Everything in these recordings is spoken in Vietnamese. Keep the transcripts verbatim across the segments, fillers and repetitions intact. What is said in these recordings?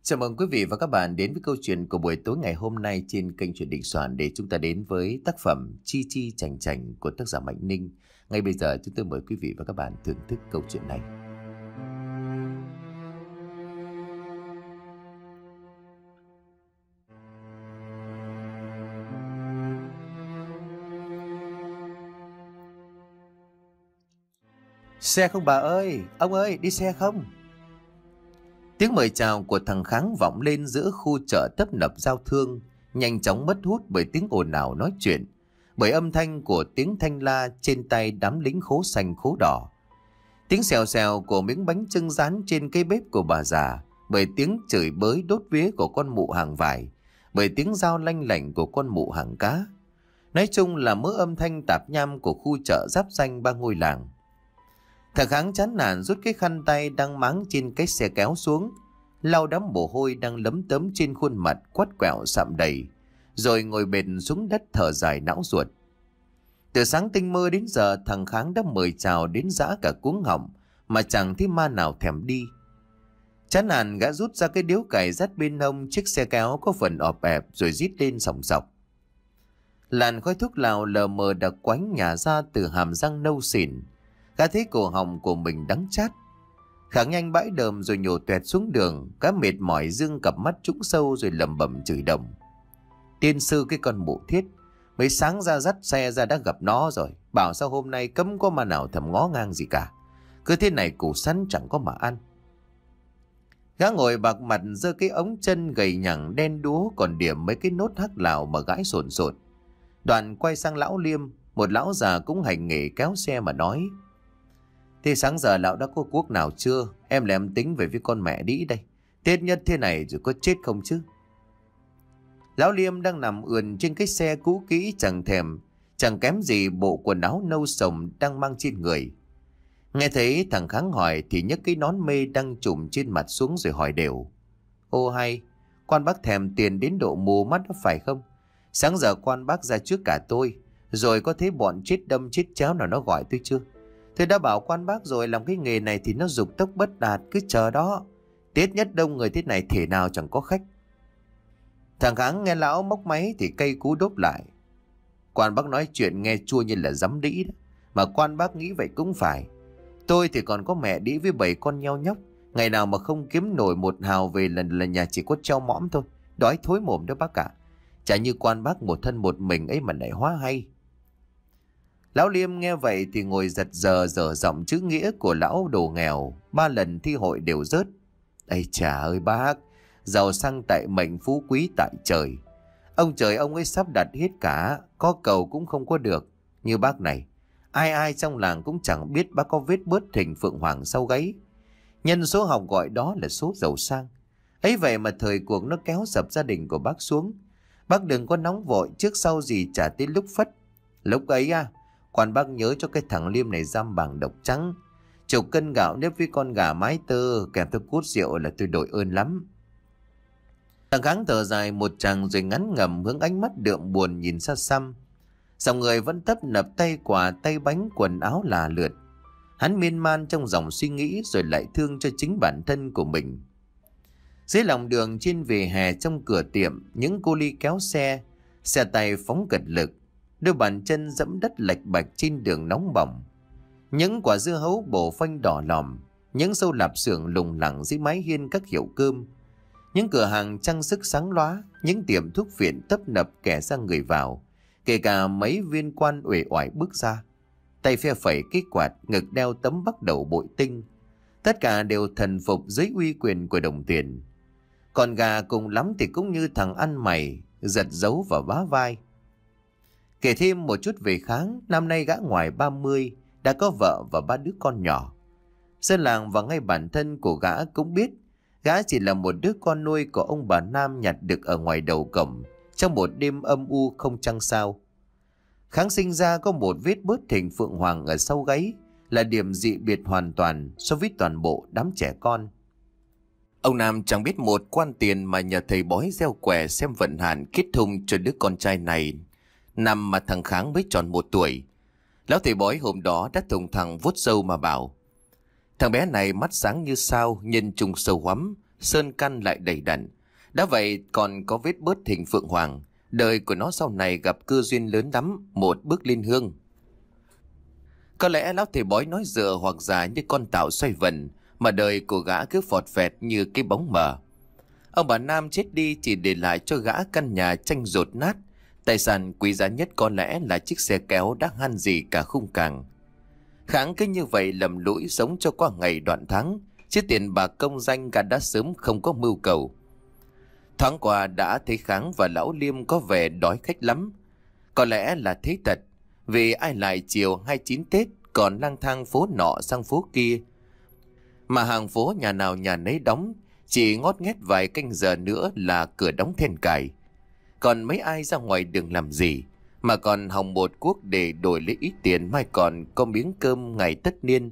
Chào mừng quý vị và các bạn đến với câu chuyện của buổi tối ngày hôm nay trên kênh Chuyện Định Soạn, để chúng ta đến với tác phẩm Chi Chi Chành Chành của tác giả Mạnh Ninh. Ngay bây giờ chúng tôi mời quý vị và các bạn thưởng thức câu chuyện này. Xe không bà ơi, ông ơi, đi xe không? Tiếng mời chào của thằng Kháng vọng lên giữa khu chợ tấp nập giao thương, nhanh chóng mất hút bởi tiếng ồn ào nói chuyện, bởi âm thanh của tiếng thanh la trên tay đám lính khố xanh khố đỏ, tiếng xèo xèo của miếng bánh chưng rán trên cây bếp của bà già, bởi tiếng chửi bới đốt vía của con mụ hàng vải, bởi tiếng dao lanh lảnh của con mụ hàng cá. Nói chung là mớ âm thanh tạp nham của khu chợ giáp ranh ba ngôi làng. Thằng Kháng chán nản rút cái khăn tay đang máng trên cái xe kéo xuống, lau đám mồ hôi đang lấm tấm trên khuôn mặt quắt quẹo sạm đầy, rồi ngồi bệt xuống đất thở dài não ruột. Từ sáng tinh mơ đến giờ thằng Kháng đã mời chào đến dã cả cuống họng mà chẳng thấy ma nào thèm đi. Chán nản gã rút ra cái điếu cày dắt bên hông chiếc xe kéo có phần ọp ẹp rồi rít lên sòng sọc. Làn khói thuốc lào lờ mờ đặc quánh nhả ra từ hàm răng nâu xỉn. Gã thấy cổ họng của mình đắng chát. Kháng nhanh bãi đờm rồi nhổ toẹt xuống đường. Gã mệt mỏi dương cặp mắt trũng sâu rồi lẩm bẩm chửi đồng. Tiên sư cái con mụ thiết, mấy sáng ra dắt xe ra đã gặp nó rồi. Bảo sao hôm nay cấm có mà nào thầm ngó ngang gì cả. Cứ thế này củ sắn chẳng có mà ăn. Gã ngồi bạc mặt giơ cái ống chân gầy nhẳng đen đúa còn điểm mấy cái nốt hắc lào mà gãi sồn sồn. Đoạn quay sang lão Liêm, một lão già cũng hành nghề kéo xe mà nói. Thế sáng giờ lão đã có cuốc nào chưa? Em là em tính về với con mẹ đĩ đây. Tết nhất thế này rồi có chết không chứ? Lão Liêm đang nằm ườn trên cái xe cũ kỹ chẳng thèm, chẳng kém gì bộ quần áo nâu sồng đang mang trên người. Nghe thấy thằng Kháng hỏi thì nhấc cái nón mê đang trùm trên mặt xuống rồi hỏi đều. Ô hay, quan bác thèm tiền đến độ mù mắt đó phải không? Sáng giờ quan bác ra trước cả tôi, rồi có thấy bọn chết đâm chết chéo nào nó gọi tôi chưa? Tôi đã bảo quan bác rồi, làm cái nghề này thì nó dục tốc bất đạt, cứ chờ đó. Tết nhất đông người thế này thể nào chẳng có khách. Thằng Kháng nghe lão móc máy thì cây cú đốp lại. Quan bác nói chuyện nghe chua như là giấm đĩ đó. Mà quan bác nghĩ vậy cũng phải. Tôi thì còn có mẹ đĩ với bảy con nheo nhóc. Ngày nào mà không kiếm nổi một hào về lần là nhà chỉ có treo mõm thôi. Đói thối mồm đó bác cả. Chả như quan bác một thân một mình ấy mà lại hóa hay. Lão Liêm nghe vậy thì ngồi giật giờ dở giọng chữ nghĩa của lão đồ nghèo. Ba lần thi hội đều rớt. Ây chà ơi bác, giàu sang tại mệnh, phú quý tại trời. Ông trời ông ấy sắp đặt hết cả, có cầu cũng không có được. Như bác này, ai ai trong làng cũng chẳng biết bác có vết bớt thình phượng hoàng sau gáy. Nhân số học gọi đó là số giàu sang. Ấy vậy mà thời cuộc nó kéo sập gia đình của bác xuống. Bác đừng có nóng vội, trước sau gì chả tới lúc phất. Lúc ấy à, quan bác nhớ cho cái thằng Liêm này giam bảng độc trắng. Chục cân gạo nếp với con gà mái tơ kèm theo cút rượu là tôi đổi ơn lắm. Thằng Kháng thở dài một tràng rồi ngắn ngầm hướng ánh mắt đượm buồn nhìn xa xăm. Dòng người vẫn tấp nập tay quà tay bánh quần áo là lượt. Hắn miên man trong dòng suy nghĩ rồi lại thương cho chính bản thân của mình. Dưới lòng đường trên vỉa hè trong cửa tiệm, những cô ly kéo xe, xe tay phóng cật lực, đôi bàn chân dẫm đất lạch bạch trên đường nóng bỏng. Những quả dưa hấu bổ phanh đỏ lòm, những sâu lạp xưởng lùng lẳng dưới mái hiên các hiệu cơm, những cửa hàng trang sức sáng lóa, những tiệm thuốc phiện tấp nập kẻ ra người vào, kể cả mấy viên quan uể oải bước ra, tay phe phẩy cái quạt, ngực đeo tấm bắc đầu bội tinh. Tất cả đều thần phục dưới uy quyền của đồng tiền. Còn gà cùng lắm thì cũng như thằng ăn mày, giật dấu vào vá vai. Kể thêm một chút về Kháng, năm nay gã ngoài ba mươi, đã có vợ và ba đứa con nhỏ. Dân làng và ngay bản thân của gã cũng biết, gã chỉ là một đứa con nuôi của ông bà Nam nhặt được ở ngoài đầu cổng, trong một đêm âm u không trăng sao. Kháng sinh ra có một vết bớt thình phượng hoàng ở sau gáy, là điểm dị biệt hoàn toàn so với toàn bộ đám trẻ con. Ông Nam chẳng biết một quan tiền mà nhờ thầy bói gieo quẻ xem vận hạn kết hung cho đứa con trai này. Năm mà thằng Kháng mới tròn một tuổi, lão thầy bói hôm đó đã thùng thẳng vuốt râu mà bảo: thằng bé này mắt sáng như sao, nhân trùng sâu hoắm, sơn căn lại đầy đặn. Đã vậy còn có vết bớt hình phượng hoàng. Đời của nó sau này gặp cơ duyên lớn lắm, một bước lên hương. Có lẽ lão thầy bói nói dựa hoặc giả như con tảo xoay vần, mà đời của gã cứ phọt phẹt như cái bóng mờ. Ông bà Nam chết đi chỉ để lại cho gã căn nhà tranh dột nát. Tài sản quý giá nhất có lẽ là chiếc xe kéo đã han gì cả khung càng. Kháng cứ như vậy lầm lũi sống cho qua ngày đoạn tháng, chứ tiền bạc công danh gã đã sớm không có mưu cầu. Thoáng qua đã thấy Kháng và lão Liêm có vẻ đói khách lắm. Có lẽ là thế thật, vì ai lại chiều hai mươi chín Tết còn lang thang phố nọ sang phố kia. Mà hàng phố nhà nào nhà nấy đóng, chỉ ngót nghét vài canh giờ nữa là cửa đóng then cài. Còn mấy ai ra ngoài đường làm gì, mà còn hòng một cuốc để đổi lấy ít tiền mai còn có miếng cơm ngày tất niên.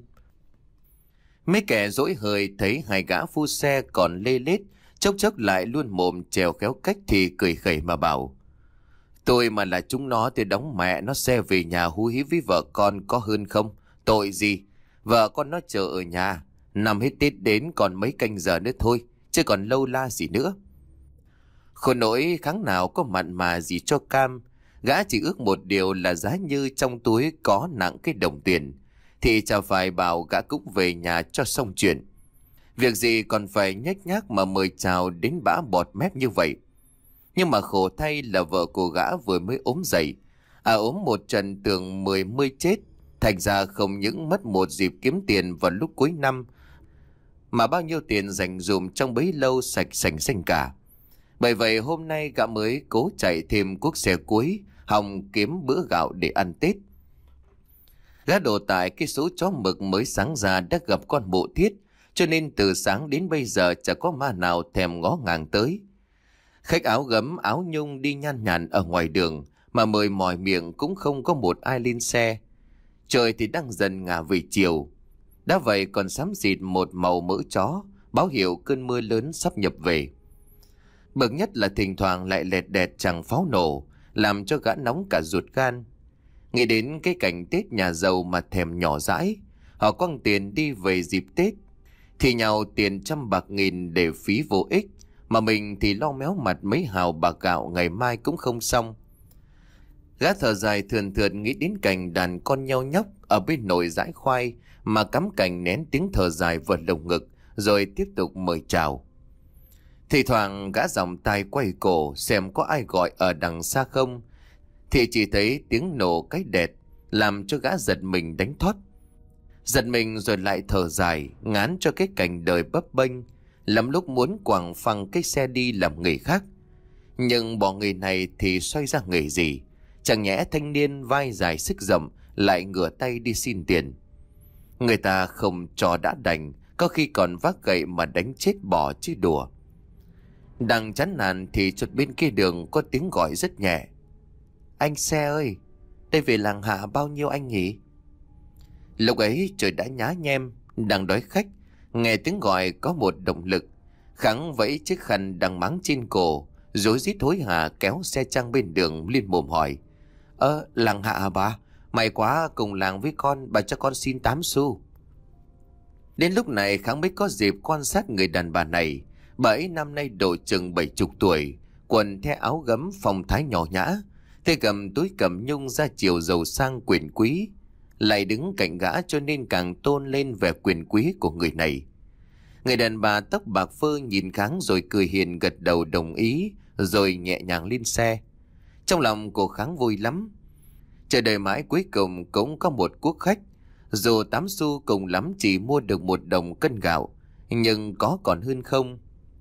Mấy kẻ dỗi hời thấy hai gã phu xe còn lê lết, chốc chốc lại luôn mồm trèo khéo cách thì cười khẩy mà bảo: tôi mà là chúng nó thì đóng mẹ nó xe về nhà hú hí với vợ con có hơn không? Tội gì, vợ con nó chờ ở nhà, năm hết Tết đến còn mấy canh giờ nữa thôi, chứ còn lâu la gì nữa. Khổ nỗi Kháng nào có mặn mà gì cho cam. Gã chỉ ước một điều là giá như trong túi có nặng cái đồng tiền, thì chả phải bảo gã cũng về nhà cho xong chuyện. Việc gì còn phải nhếch nhác mà mời chào đến bã bọt mép như vậy. Nhưng mà khổ thay là vợ của gã vừa mới ốm dậy. À ốm một trận tưởng mười mươi chết. Thành ra không những mất một dịp kiếm tiền vào lúc cuối năm, mà bao nhiêu tiền dành dụm trong bấy lâu sạch sành xanh cả. Bởi vậy hôm nay gã mới cố chạy thêm cuốc xe cuối, hòng kiếm bữa gạo để ăn Tết. Gã đổ tại cái số chó mực mới sáng ra đã gặp con mụ Thiết, cho nên từ sáng đến bây giờ chả có ma nào thèm ngó ngàng tới. Khách áo gấm áo nhung đi nhan nhản ở ngoài đường, mà mời mỏi miệng cũng không có một ai lên xe. Trời thì đang dần ngả về chiều. Đã vậy còn xám xịt một màu mỡ chó, báo hiệu cơn mưa lớn sắp nhập về. Bực nhất là thỉnh thoảng lại lẹt đẹt chẳng pháo nổ, làm cho gã nóng cả ruột gan. Nghĩ đến cái cảnh Tết nhà giàu mà thèm nhỏ dãi, họ quăng tiền đi về dịp Tết, thì nhào tiền trăm bạc nghìn để phí vô ích, mà mình thì lo méo mặt mấy hào bạc gạo ngày mai cũng không xong. Gã thở dài thườn thượt nghĩ đến cảnh đàn con nheo nhóc ở bên nồi dãi khoai mà cắm cành nén tiếng thở dài vào lồng ngực, rồi tiếp tục mời chào. Thì thoảng gã dòng tai quay cổ xem có ai gọi ở đằng xa không, thì chỉ thấy tiếng nổ cái đẹt làm cho gã giật mình đánh thót. Giật mình rồi lại thở dài, ngán cho cái cảnh đời bấp bênh, lắm lúc muốn quẳng phăng cái xe đi làm nghề khác. Nhưng bỏ nghề này thì xoay ra nghề gì? Chẳng nhẽ thanh niên vai dài sức rộng lại ngửa tay đi xin tiền. Người ta không cho đã đành, có khi còn vác gậy mà đánh chết bò chứ đùa. Đang chán nản thì chợt bên kia đường có tiếng gọi rất nhẹ: anh xe ơi, đây về làng Hạ bao nhiêu anh nhỉ? Lúc ấy trời đã nhá nhem, đang đói khách, nghe tiếng gọi có một động lực. Kháng vẫy chiếc khăn đang máng trên cổ, rối rít hối hả kéo xe trang bên đường liên mồm hỏi: Ơ, làng Hạ à bà? May quá, cùng làng với con, bà cho con xin tám xu. Đến lúc này Kháng mới có dịp quan sát người đàn bà này. Bà ấy năm nay độ chừng bảy chục tuổi, quần the áo gấm phong thái nhỏ nhã, tay cầm túi cầm nhung ra chiều giàu sang quyền quý, lại đứng cạnh gã cho nên càng tôn lên vẻ quyền quý của người này. Người đàn bà tóc bạc phơ nhìn Kháng rồi cười hiền gật đầu đồng ý, rồi nhẹ nhàng lên xe. Trong lòng cô Kháng vui lắm. Chờ đợi mãi cuối cùng cũng có một cuốc khách. Dù tám xu cùng lắm chỉ mua được một đồng cân gạo, nhưng có còn hơn không.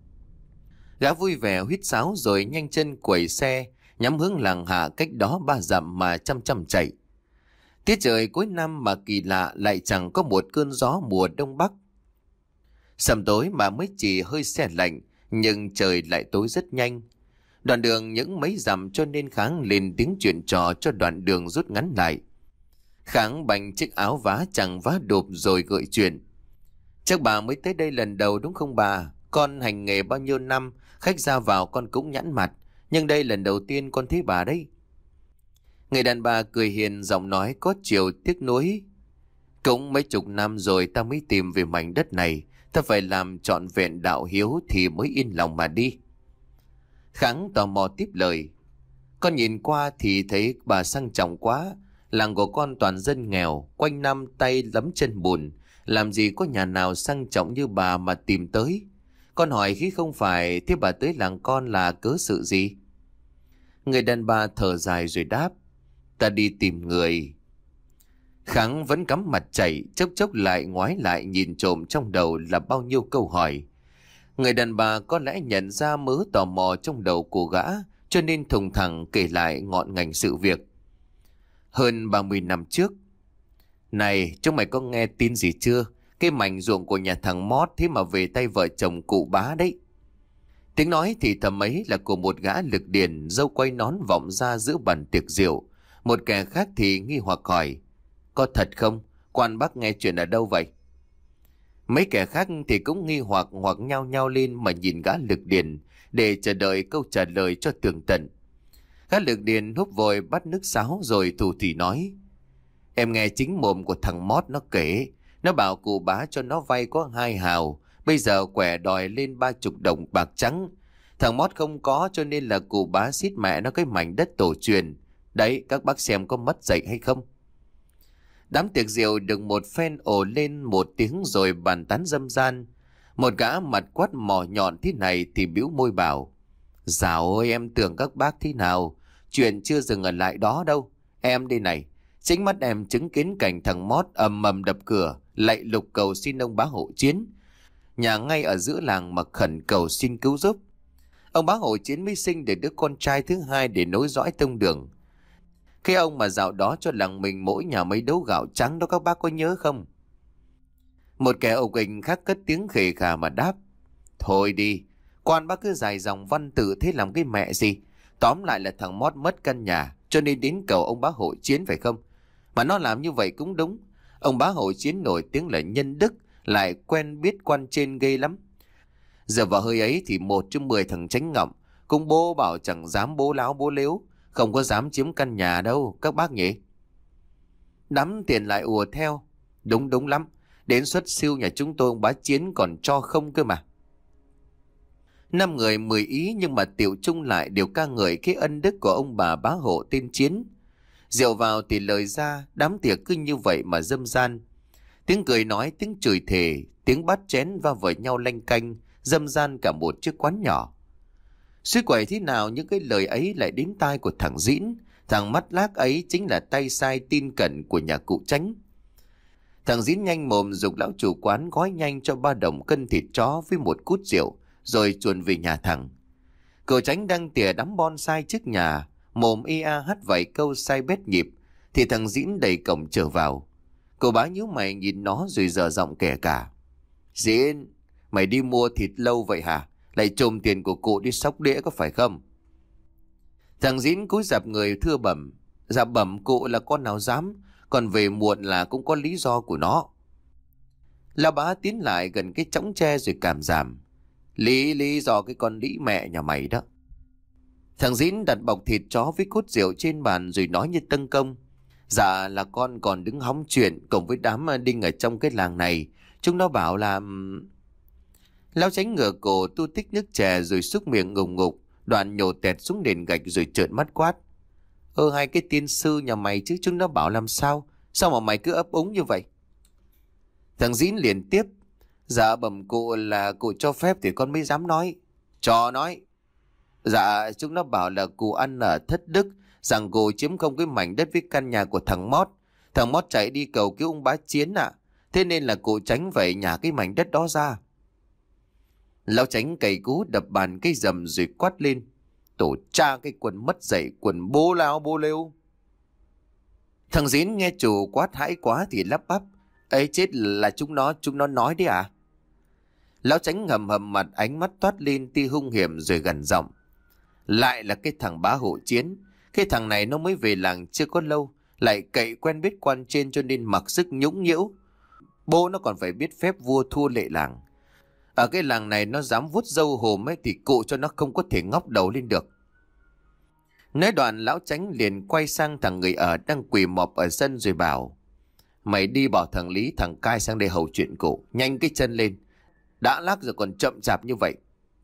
Gã vui vẻ huýt sáo rồi nhanh chân quẩy xe, nhắm hướng làng Hạ cách đó ba dặm mà chăm chăm chạy. Tiết trời cuối năm mà kỳ lạ lại chẳng có một cơn gió mùa đông bắc. Sầm tối mà mới chỉ hơi se lạnh, nhưng trời lại tối rất nhanh. Đoạn đường những mấy dặm cho nên Kháng lên tiếng chuyện trò cho đoạn đường rút ngắn lại. Kháng bành chiếc áo vá chẳng vá đụp rồi gợi chuyện: Chắc bà mới tới đây lần đầu đúng không bà? Con hành nghề bao nhiêu năm, khách ra vào con cũng nhẵn mặt, nhưng đây lần đầu tiên con thấy bà đấy. Người đàn bà cười hiền, giọng nói có chiều tiếc nuối: Cũng mấy chục năm rồi ta mới tìm về mảnh đất này, Ta phải làm trọn vẹn đạo hiếu thì mới yên lòng mà đi. Kháng tò mò tiếp lời. Con nhìn qua thì thấy bà sang trọng quá. Làng của con toàn dân nghèo, quanh năm tay lấm chân bùn. Làm gì có nhà nào sang trọng như bà mà tìm tới. Con hỏi khi không phải, thế bà tới làng con là cớ sự gì? Người đàn bà thở dài rồi đáp. Ta đi tìm người. Kháng vẫn cắm mặt chảy, chốc chốc lại ngoái lại nhìn trộm trong đầu là bao nhiêu câu hỏi. Người đàn bà có lẽ nhận ra mớ tò mò trong đầu của gã, cho nên thùng thẳng kể lại ngọn ngành sự việc. Hơn ba mươi năm trước. Này, chúng mày có nghe tin gì chưa? Cái mảnh ruộng của nhà thằng Mót thế mà về tay vợ chồng cụ Bá đấy. Tiếng nói thì thầm ấy là của một gã lực điền, râu quay nón vọng ra giữa bàn tiệc rượu. Một kẻ khác thì nghi hoặc hỏi. Có thật không? Quan bác nghe chuyện ở đâu vậy? Mấy kẻ khác thì cũng nghi hoặc hoặc nhao nhao lên mà nhìn gã lực điền để chờ đợi câu trả lời cho tường tận. Gã lực điền húp vội bắt nước sáo rồi thủ thỉ nói. Em nghe chính mồm của thằng Mót nó kể. Nó bảo cụ Bá cho nó vay có hai hào. Bây giờ quẻ đòi lên ba chục đồng bạc trắng. Thằng Mót không có cho nên là cụ Bá xít mẹ nó cái mảnh đất tổ truyền. Đấy, các bác xem có mất dạy hay không? Đám tiệc rượu được một phen ồ lên một tiếng rồi bàn tán dâm gian. Một gã mặt quát mỏ nhọn thế này thì bĩu môi bảo. Dạo ơi, em tưởng các bác thế nào? Chuyện chưa dừng ở lại đó đâu. Em đây này, chính mắt em chứng kiến cảnh thằng Mót ầm ầm đập cửa, lạy lục cầu xin ông Bá hộ chiến. Nhà ngay ở giữa làng mà khẩn cầu xin cứu giúp. Ông Bá hộ chiến mới sinh để đứa con trai thứ hai để nối dõi tông đường. Khi ông mà dạo đó cho làng mình mỗi nhà mấy đấu gạo trắng đó, các bác có nhớ không? Một kẻ ục ình khác cất tiếng khề khà mà đáp. Thôi đi, quan bác cứ dài dòng văn tự thế làm cái mẹ gì? Tóm lại là thằng Mót mất căn nhà cho nên đến cầu ông Bá hộ chiến phải không? Mà nó làm như vậy cũng đúng. Ông Bá hộ chiến nổi tiếng là nhân đức, lại quen biết quan trên ghê lắm. Giờ vào hơi ấy thì một trong mười thằng tránh ngậm cũng bố bảo chẳng dám bố láo bố lếu, không có dám chiếm căn nhà đâu các bác nhỉ. Đám tiền lại ùa theo. Đúng đúng lắm, đến suất siêu nhà chúng tôi ông Bá chiến còn cho không cơ mà. Năm người mười ý nhưng mà tiểu chung lại đều ca ngợi cái ân đức của ông bà Bá hộ tên Chiến. Rượu vào thì lời ra, đám tiệc cứ như vậy mà dâm gian. Tiếng cười nói, tiếng chửi thề, tiếng bát chén va vào nhau lanh canh, dâm gian cả một chiếc quán nhỏ. Suy quẩy thế nào những cái lời ấy lại đến tai của thằng Dĩn. Thằng mắt lác ấy chính là tay sai tin cẩn của nhà cụ Chánh. Thằng Dĩn nhanh mồm giục lão chủ quán gói nhanh cho ba đồng cân thịt chó với một cút rượu, rồi chuồn về nhà thằng. Cậu Chánh đang tỉa đám bonsai trước nhà, mồm ia hát vài câu sai bét nhịp, thì thằng Dĩn đẩy cổng trở vào. Cậu Bá nhíu mày nhìn nó rồi dở giọng kể cả. Dĩn, mày đi mua thịt lâu vậy hả? Lại trộm tiền của cụ đi xóc đĩa có phải không? Thằng Dĩn cúi rạp người thưa bẩm. Dạ bẩm cụ là con nào dám, còn về muộn là cũng có lý do của nó. Lão Bá tiến lại gần cái chõng tre rồi cảm giảm. Lý lý do cái con đĩ mẹ nhà mày đó. Thằng Dĩn đặt bọc thịt chó với cút rượu trên bàn rồi nói như tân công. Dạ là con còn đứng hóng chuyện cùng với đám đinh ở trong cái làng này. Chúng nó bảo là... Lão Chánh ngửa cổ tu tích nước chè rồi xúc miệng ngùng ngục, đoạn nhổ tẹt xuống nền gạch rồi trợn mắt quát. Ơ hai cái tiên sư nhà mày chứ, chúng nó bảo làm sao? Sao mà mày cứ ấp úng như vậy? Thằng Dĩn liền tiếp. Dạ bẩm cụ là cụ cho phép thì con mới dám nói. Cho nói. Dạ chúng nó bảo là cụ ăn ở thất đức, rằng cụ chiếm không cái mảnh đất với căn nhà của thằng Mót. Thằng Mót chạy đi cầu cứu ông Bá Chiến ạ. À. Thế nên là cụ Tránh phải nhả cái mảnh đất đó ra. Lão Tránh cày cú đập bàn cây rầm rồi quát lên. Tổ cha cái quần mất dạy, quần bố lao bố lêu. Thằng Dĩn nghe chủ quát hãi quá thì lắp bắp. Ấy chết là chúng nó, chúng nó nói đấy à? Lão Tránh ngầm hầm mặt, ánh mắt toát lên tia hung hiểm rồi gằn giọng. Lại là cái thằng Bá hộ chiến. Cái thằng này nó mới về làng chưa có lâu, lại cậy quen biết quan trên cho nên mặc sức nhũng nhiễu. Bố nó còn phải biết phép vua thua lệ làng. Ở cái làng này nó dám vuốt râu hồm ấy thì cụ cho nó không có thể ngóc đầu lên được. Nói đoạn lão Tránh liền quay sang thằng người ở đang quỳ mọp ở sân rồi bảo. Mày đi bảo thằng Lý thằng Cai sang đây hầu chuyện cụ, nhanh cái chân lên. Đã lắc rồi còn chậm chạp như vậy.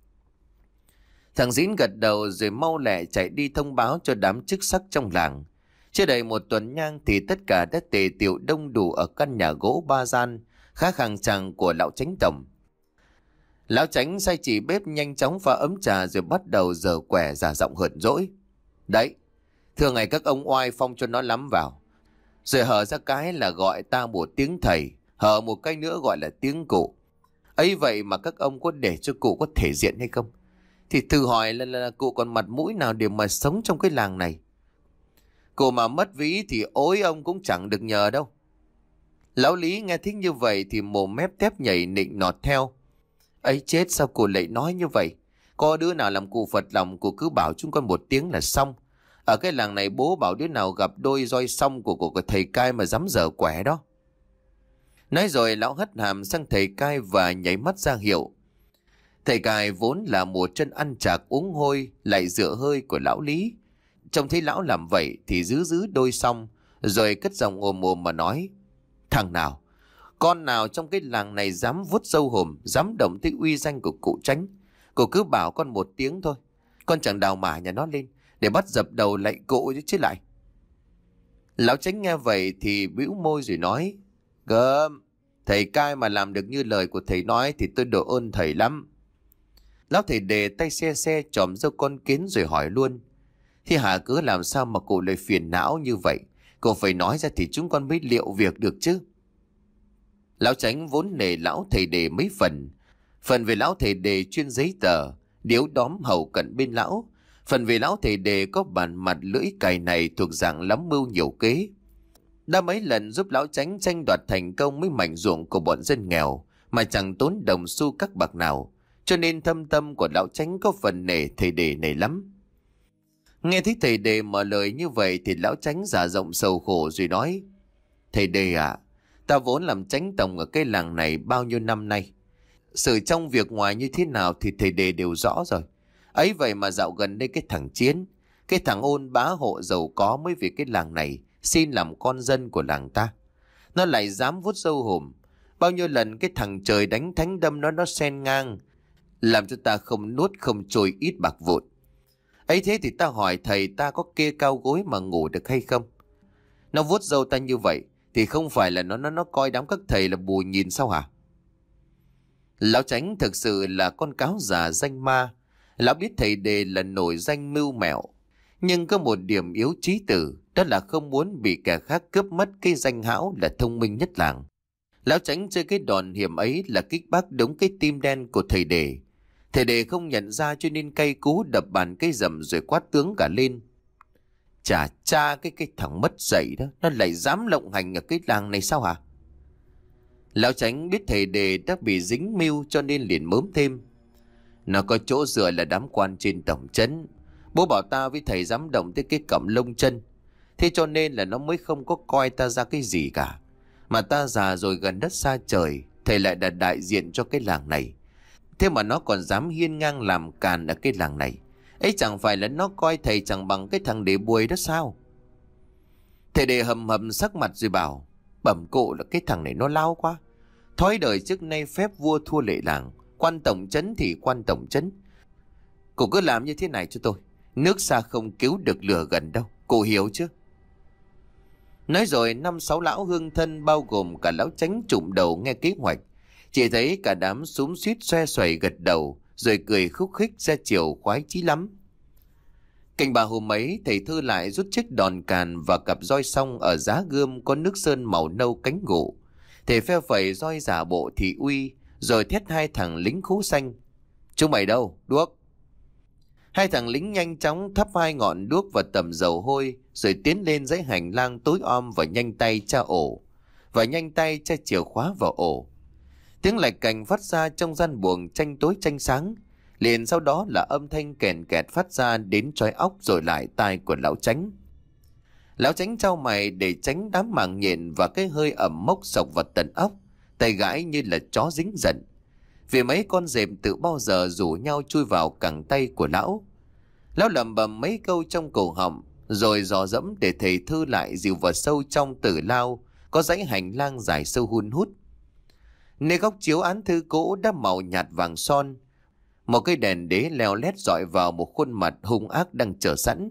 Thằng Dín gật đầu rồi mau lẹ chạy đi thông báo cho đám chức sắc trong làng. Chưa đầy một tuần nhang thì tất cả đã tề tiệu đông đủ ở căn nhà gỗ ba gian khá khang trang của lão Chánh tổng. Lão Chánh sai chỉ bếp nhanh chóng pha ấm trà rồi bắt đầu giở quẻ giả giọng hờn dỗi. Đấy, thường ngày các ông oai phong cho nó lắm vào. Rồi hở ra cái là gọi ta một tiếng thầy, hở một cái nữa gọi là tiếng cụ. Ấy vậy mà các ông có để cho cụ có thể diện hay không? Thì thử hỏi là, là, là cụ còn mặt mũi nào để mà sống trong cái làng này? Cụ mà mất ví thì ối ông cũng chẳng được nhờ đâu. Lão Lý nghe thích như vậy thì mồm mép tép nhảy nịnh nọt theo. Ấy chết, sao cụ lại nói như vậy? Có đứa nào làm cụ phật lòng, cụ cứ bảo chúng con một tiếng là xong. Ở cái làng này bố bảo đứa nào gặp đôi roi xong của, của, của thầy cai mà dám dở quẻ đó. Nói rồi lão hất hàm sang thầy cai và nhảy mắt ra hiệu. Thầy cai vốn là một chân ăn chạc uống hôi lại dựa hơi của lão Lý. Trông thấy lão làm vậy thì giữ giữ đôi xong rồi cất giọng ồm ồm mà nói. Thằng nào, con nào trong cái làng này dám vuốt râu hùm, dám động tới uy danh của cụ Chánh, cụ cứ bảo con một tiếng thôi. Con chẳng đào mả nhà nó lên để bắt dập đầu lạy cụ chứ lại. Lão Chánh nghe vậy thì bĩu môi rồi nói. Gớm, thầy cai mà làm được như lời của thầy nói thì tôi độ ơn thầy lắm. Lão thầy đề tay xe xe chòm râu con kiến rồi hỏi luôn. Thì hả, cứ làm sao mà cụ lại phiền não như vậy? Cô phải nói ra thì chúng con mới liệu việc được chứ. Lão Chánh vốn nể lão thầy đề mấy phần. Phần về lão thầy đề chuyên giấy tờ, điếu đóm hầu cận bên lão. Phần về lão thầy đề có bản mặt lưỡi cày này thuộc dạng lắm mưu nhiều kế. Đã mấy lần giúp lão Chánh tranh đoạt thành công mấy mảnh ruộng của bọn dân nghèo mà chẳng tốn đồng xu các bạc nào. Cho nên thâm tâm của lão Chánh có phần nể thầy đề này lắm. Nghe thấy thầy đề mở lời như vậy thì lão Chánh giả rộng sầu khổ rồi nói. Thầy đề à, ta vốn làm chánh tổng ở cái làng này bao nhiêu năm nay. Sự trong việc ngoài như thế nào thì thầy đề đều rõ rồi. Ấy vậy mà dạo gần đây cái thằng Chiến, cái thằng ôn bá hộ giàu có mới vì cái làng này xin làm con dân của làng ta. Nó lại dám vuốt râu hùm. Bao nhiêu lần cái thằng trời đánh thánh đâm nó nó sen ngang, làm cho ta không nuốt không trôi ít bạc vụn. Ấy thế thì ta hỏi thầy, ta có kê cao gối mà ngủ được hay không? Nó vuốt râu ta như vậy thì không phải là nó nó nó coi đám các thầy là bù nhìn sao hả? Lão Chánh thực sự là con cáo già danh ma. Lão biết thầy đề là nổi danh mưu mẹo, nhưng có một điểm yếu trí tử, đó là không muốn bị kẻ khác cướp mất cái danh hão là thông minh nhất làng. Lão Chánh chơi cái đòn hiểm ấy là kích bác đúng cái tim đen của thầy đề. Thầy đề không nhận ra cho nên cay cú đập bàn cây rầm rồi quát tướng cả lên. Chà cha, cái cái thằng mất dạy đó, nó lại dám lộng hành ở cái làng này sao hả? Lão Chánh biết thầy đề đã bị dính mưu cho nên liền mớm thêm. Nó có chỗ dựa là đám quan trên tổng trấn. Bố bảo ta với thầy dám động tới cái cẩm lông chân, thế cho nên là nó mới không có coi ta ra cái gì cả. Mà ta già rồi gần đất xa trời, thầy lại là đại diện cho cái làng này. Thế mà nó còn dám hiên ngang làm càn ở cái làng này. Ấy chẳng phải là nó coi thầy chẳng bằng cái thằng đề buôi đó sao? Thầy đề hầm hầm sắc mặt rồi bảo. Bẩm cụ là cái thằng này nó lao quá. Thói đời trước nay phép vua thua lệ làng, quan tổng trấn thì quan tổng trấn. Cụ cứ làm như thế này cho tôi, nước xa không cứu được lửa gần đâu, cụ hiểu chứ? Nói rồi năm sáu lão hương thân bao gồm cả lão Chánh trụm đầu nghe kế hoạch. Chỉ thấy cả đám xúm xít xoe xoẩy gật đầu rồi cười khúc khích ra chiều khoái chí lắm. Cạnh bà hôm ấy, thầy Thư lại rút chiếc đòn càn và cặp roi song ở giá gươm có nước sơn màu nâu cánh gỗ. Thầy phe phẩy roi giả bộ thị uy rồi thét hai thằng lính khú xanh. Chúng mày đâu? Đuốc. Hai thằng lính nhanh chóng thắp hai ngọn đuốc vào tầm dầu hôi rồi tiến lên dãy hành lang tối om và nhanh tay tra ổ. Và nhanh tay tra chìa khóa vào ổ. Tiếng lạch cành phát ra trong gian buồng tranh tối tranh sáng. Liền sau đó là âm thanh kèn kẹt phát ra đến chói óc rồi lại tai của lão Chánh. Lão Chánh trao mày để tránh đám màng nhện và cái hơi ẩm mốc sộc vào tận óc. Tay gãi như là chó dính giận. Vì mấy con rệp tự bao giờ rủ nhau chui vào cẳng tay của lão. Lão lẩm bẩm mấy câu trong cổ họng rồi dò dẫm để thầy Thư lại dìu vào sâu trong tử lao có dãy hành lang dài sâu hun hút. Nơi góc chiếu án thư cũ đã màu nhạt vàng son. Một cây đèn đế leo lét dọi vào một khuôn mặt hung ác đang chờ sẵn.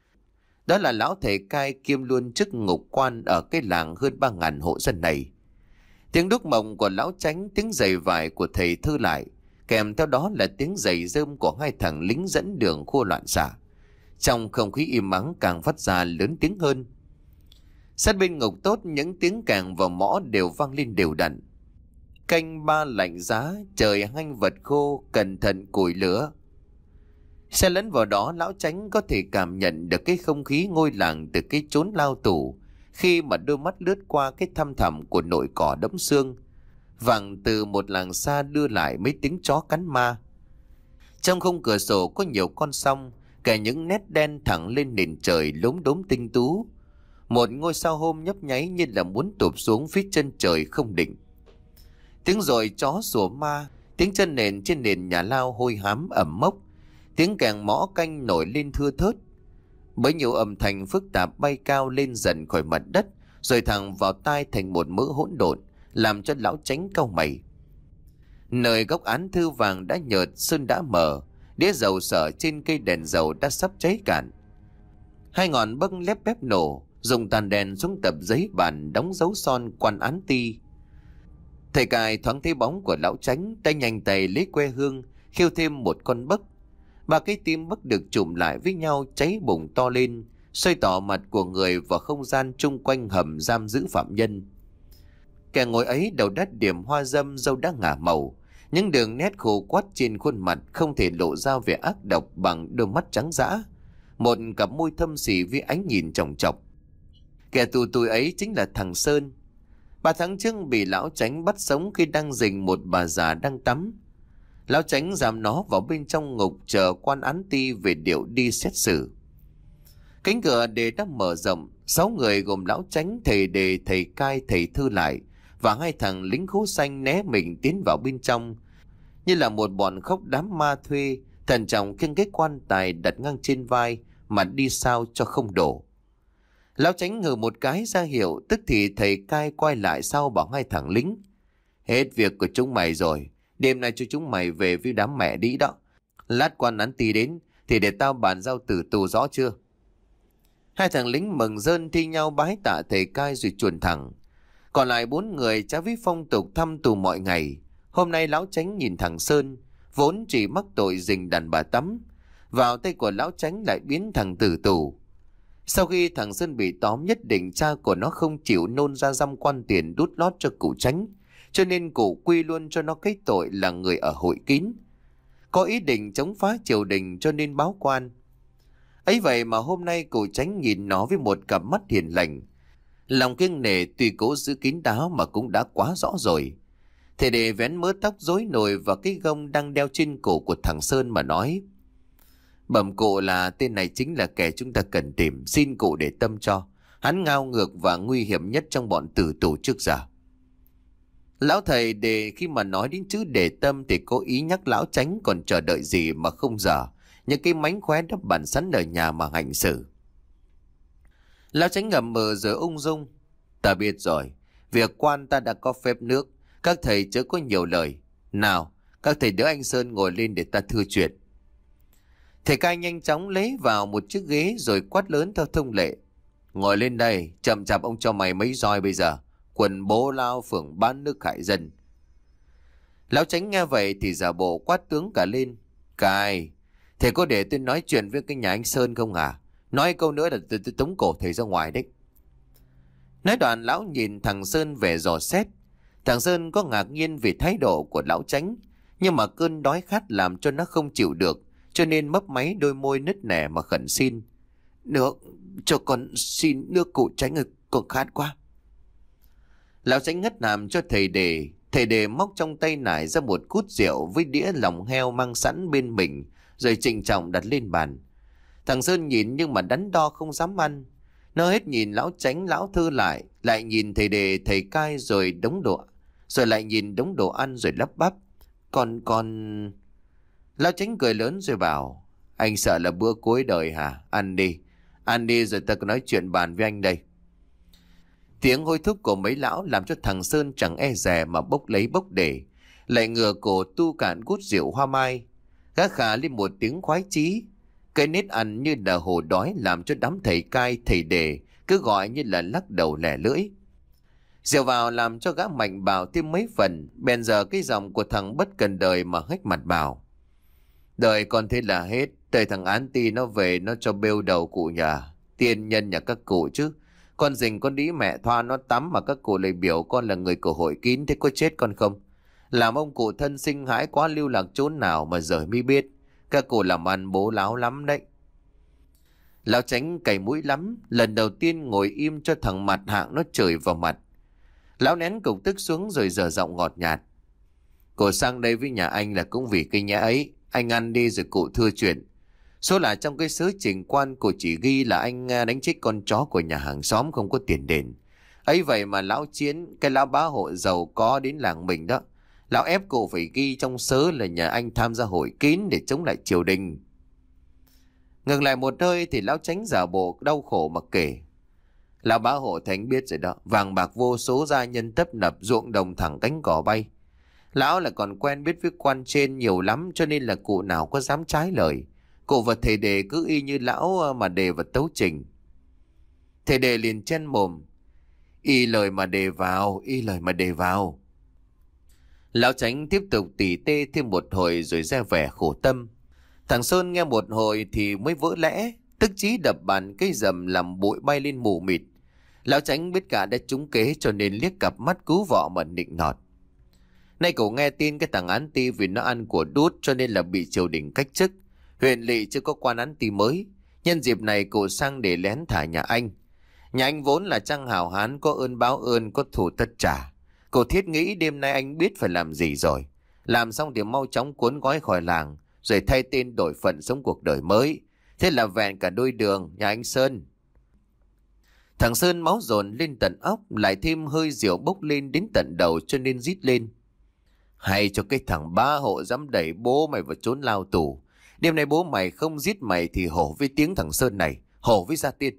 Đó là lão thầy cai kiêm luôn chức ngục quan ở cái làng hơn ba ngàn hộ dân này. Tiếng đúc mộng của lão Chánh, tiếng giày vải của thầy Thư lại, kèm theo đó là tiếng giày rơm của hai thằng lính dẫn đường khua loạn xạ. Trong không khí im ắng càng phát ra lớn tiếng hơn. Sát bên ngục tốt, những tiếng càng và mõ đều vang lên đều đặn. Canh ba lạnh giá, trời hanh vật khô, cẩn thận củi lửa. Xe lẫn vào đó, lão Chánh có thể cảm nhận được cái không khí ngôi làng từ cái chốn lao tù, khi mà đôi mắt lướt qua cái thăm thẳm của nội cỏ đẫm xương, vẳng từ một làng xa đưa lại mấy tiếng chó cắn ma. Trong khung cửa sổ có nhiều con song, cả những nét đen thẳng lên nền trời lốm đốm tinh tú. Một ngôi sao hôm nhấp nháy như là muốn tụp xuống phía chân trời không định. Tiếng dội chó sủa ma, tiếng chân nền trên nền nhà lao hôi hám ẩm mốc, tiếng kèn mõ canh nổi lên thưa thớt. Bấy nhiêu âm thanh phức tạp bay cao lên dần khỏi mặt đất, rồi thẳng vào tai thành một mớ hỗn độn, làm cho lão Chánh cau mày. Nơi góc án thư vàng đã nhợt, sơn đã mờ, đĩa dầu sở trên cây đèn dầu đã sắp cháy cạn. Hai ngọn bấc lép bép nổ, dùng tàn đèn xuống tập giấy bàn đóng dấu son quan án ti. Thầy cài thoáng thấy bóng của lão Chánh, tay nhanh tay lấy que hương, khiêu thêm một con bấc. Ba cái tim bấc được chụm lại với nhau cháy bùng to lên, xoay tỏ mặt của người vào không gian chung quanh hầm giam giữ phạm nhân. Kẻ ngồi ấy đầu đắt điểm hoa dâm, râu đã ngả màu, những đường nét khô quắt trên khuôn mặt không thể lộ ra vẻ ác độc bằng đôi mắt trắng dã, một cặp môi thâm xỉ với ánh nhìn chòng chọc. Kẻ tù tui ấy chính là thằng Sơn. Ba tháng trước bị lão Chánh bắt sống khi đang dình một bà già đang tắm. Lão Chánh giam nó vào bên trong ngục chờ quan án ti về điệu đi xét xử. Cánh cửa đề đã mở rộng, sáu người gồm lão Chánh, thầy đề, thầy cai, thầy Thư lại và hai thằng lính khố xanh né mình tiến vào bên trong, như là một bọn khóc đám ma thuê, thận trọng khiêng cái quan tài đặt ngang trên vai mà đi sao cho không đổ. Lão Chánh ngừ một cái ra hiệu, tức thì thầy cai quay lại sau bảo hai thằng lính: Hết việc của chúng mày rồi, đêm nay cho chúng mày về với đám mẹ đĩ đó. Lát quan án ti đến thì để tao bàn giao tử tù, rõ chưa? Hai thằng lính mừng rơn thi nhau bái tạ thầy cai rồi chuồn thẳng. Còn lại bốn người trái với phong tục thăm tù mọi ngày, hôm nay lão Chánh nhìn thằng Sơn, vốn chỉ mắc tội dình đàn bà tắm, vào tay của lão Chánh lại biến thằng tử tù. Sau khi thằng Sơn bị tóm, nhất định cha của nó không chịu nôn ra dăm quan tiền đút lót cho cụ Chánh, cho nên cụ quy luôn cho nó cái tội là người ở hội kín, có ý định chống phá triều đình cho nên báo quan. Ấy vậy mà hôm nay cụ Chánh nhìn nó với một cặp mắt hiền lành. Lòng kiêng nể tuy cố giữ kín đáo mà cũng đã quá rõ rồi. Thầy để vén mớ tóc rối nồi và cái gông đang đeo trên cổ của thằng Sơn mà nói: Bẩm cụ là tên này chính là kẻ chúng ta cần tìm, xin cụ để tâm cho. Hắn ngao ngược và nguy hiểm nhất trong bọn tử tù trước giờ. Lão thầy đề khi mà nói đến chữ để tâm thì cố ý nhắc lão Chánh còn chờ đợi gì mà không dở những cái mánh khóe đắp bàn sẵn ở nhà mà hành xử. Lão Chánh ngậm mờ rồi ung dung: Ta biết rồi, việc quan ta đã có phép nước, các thầy chớ có nhiều lời. Nào, các thầy đỡ anh Sơn ngồi lên để ta thưa chuyện. Thầy cai nhanh chóng lấy vào một chiếc ghế rồi quát lớn theo thông lệ: Ngồi lên đây, chậm chạp ông cho mày mấy roi bây giờ. Quần bố lao phường bán nước hại dân. Lão Chánh nghe vậy thì giả bộ quát tướng cả lên: Cai, thầy có để tôi nói chuyện với cái nhà anh Sơn không à? Nói câu nữa là tôi, tôi tống cổ thầy ra ngoài đấy. Nói đoạn lão nhìn thằng Sơn về dò xét. Thằng Sơn có ngạc nhiên vì thái độ của lão Chánh, nhưng mà cơn đói khát làm cho nó không chịu được, cho nên mấp máy đôi môi nứt nẻ mà khẩn xin: Nước, cho con xin nước cụ Chánh ơi, con khát quá. Lão Chánh ngất làm cho thầy đề. Thầy đề móc trong tay nải ra một cút rượu với đĩa lòng heo mang sẵn bên mình, rồi trịnh trọng đặt lên bàn. Thằng Sơn nhìn nhưng mà đắn đo không dám ăn. Nó hết nhìn lão Chánh, lão Thư lại, lại nhìn thầy đề, thầy cai, rồi đống đồ, rồi lại nhìn đống đồ ăn rồi lắp bắp: Con con Lão Chánh cười lớn rồi bảo: Anh sợ là bữa cuối đời hả? Ăn đi, ăn đi rồi ta có nói chuyện bàn với anh đây. Tiếng hối thúc của mấy lão làm cho thằng Sơn chẳng e dè mà bốc lấy bốc để, lại ngửa cổ tu cạn gút rượu hoa mai. Gã khà lên một tiếng khoái chí. Cái nết ăn như là hồ đói làm cho đám thầy cai thầy đề cứ gọi như là lắc đầu lẻ lưỡi. Rượu vào làm cho gã mạnh bào thêm mấy phần. Bèn giờ cái giọng của thằng bất cần đời mà hách mặt bảo: đời còn thế là hết. Đời thằng Án Ti nó về nó cho bêu đầu cụ nhà tiên nhân nhà các cụ chứ. Con rình con đĩ mẹ thoa nó tắm mà các cụ lại biểu con là người của hội kín, thế có chết con không? Làm ông cụ thân sinh hãi quá, lưu lạc chốn nào mà giờ mới biết. Các cụ làm ăn bố láo lắm đấy. Lão Chánh cày mũi lắm, lần đầu tiên ngồi im cho thằng mặt hạng nó chửi vào mặt. Lão nén cục tức xuống rồi dở giọng ngọt nhạt: cụ sang đây với nhà anh là cũng vì cái nhã ấy. Anh ăn đi rồi cụ thưa chuyện. Số là trong cái sớ trình quan cụ chỉ ghi là anh đánh chết con chó của nhà hàng xóm không có tiền đền. Ấy vậy mà lão Chiến, cái lão bá hộ giàu có đến làng mình đó, lão ép cụ phải ghi trong sớ là nhà anh tham gia hội kín để chống lại triều đình. Ngừng lại một hơi thì lão Chánh giả bộ đau khổ mà kể: lão bá hộ thánh biết rồi đó, vàng bạc vô số gia nhân tấp nập, ruộng đồng thẳng cánh cỏ bay. Lão là còn quen biết với quan trên nhiều lắm, cho nên là cụ nào có dám trái lời. Cụ và thầy đề cứ y như lão mà đề và tấu trình. Thầy đề liền chen mồm: y lời mà đề vào, y lời mà đề vào. Lão Chánh tiếp tục tỉ tê thêm một hồi rồi ra vẻ khổ tâm. Thằng Sơn nghe một hồi thì mới vỡ lẽ, tức chí đập bàn cây rầm làm bụi bay lên mù mịt. Lão Chánh biết cả đã trúng kế cho nên liếc cặp mắt cứu vọ mà nịnh nọt: nay cậu nghe tin cái thằng Án Ti vì nó ăn của đút cho nên là bị triều đình cách chức. Huyện lỵ chưa có quan Án Ti mới. Nhân dịp này cậu sang để lén thả nhà anh. Nhà anh vốn là trang hào hán, có ơn báo ơn, có thù tất trả. Cậu thiết nghĩ đêm nay anh biết phải làm gì rồi. Làm xong thì mau chóng cuốn gói khỏi làng, rồi thay tên đổi phận sống cuộc đời mới. Thế là vẹn cả đôi đường nhà anh Sơn. Thằng Sơn máu dồn lên tận óc, lại thêm hơi rượu bốc lên đến tận đầu cho nên rít lên: hay cho cái thằng bá hộ dám đẩy bố mày vào trốn lao tù. Đêm nay bố mày không giết mày thì hổ với tiếng thằng Sơn này, hổ với gia tiên.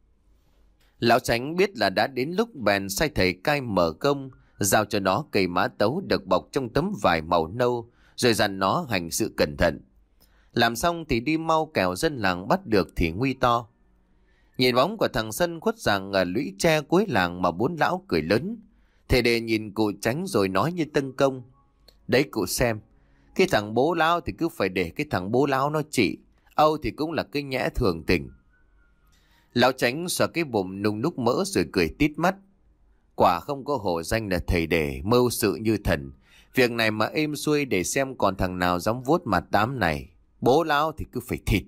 Lão Chánh biết là đã đến lúc, bèn sai thầy cai mở công, giao cho nó cây mã tấu được bọc trong tấm vải màu nâu, rồi dặn nó hành sự cẩn thận. Làm xong thì đi mau, kẻo dân làng bắt được thì nguy to. Nhìn bóng của thằng Sân khuất rằng ở lũy tre cuối làng mà bốn lão cười lớn. Thầy đề nhìn cụ Chánh rồi nói như tân công: đấy cụ xem, cái thằng bố lão thì cứ phải để cái thằng bố lão nó trị, âu thì cũng là cái nhẽ thường tình. Lão Chánh xoa cái bụng nung núc mỡ rồi cười tít mắt: quả không có hổ danh là thầy đề mưu sự như thần. Việc này mà êm xuôi để xem còn thằng nào dám vuốt mặt đám này. Bố lão thì cứ phải thịt.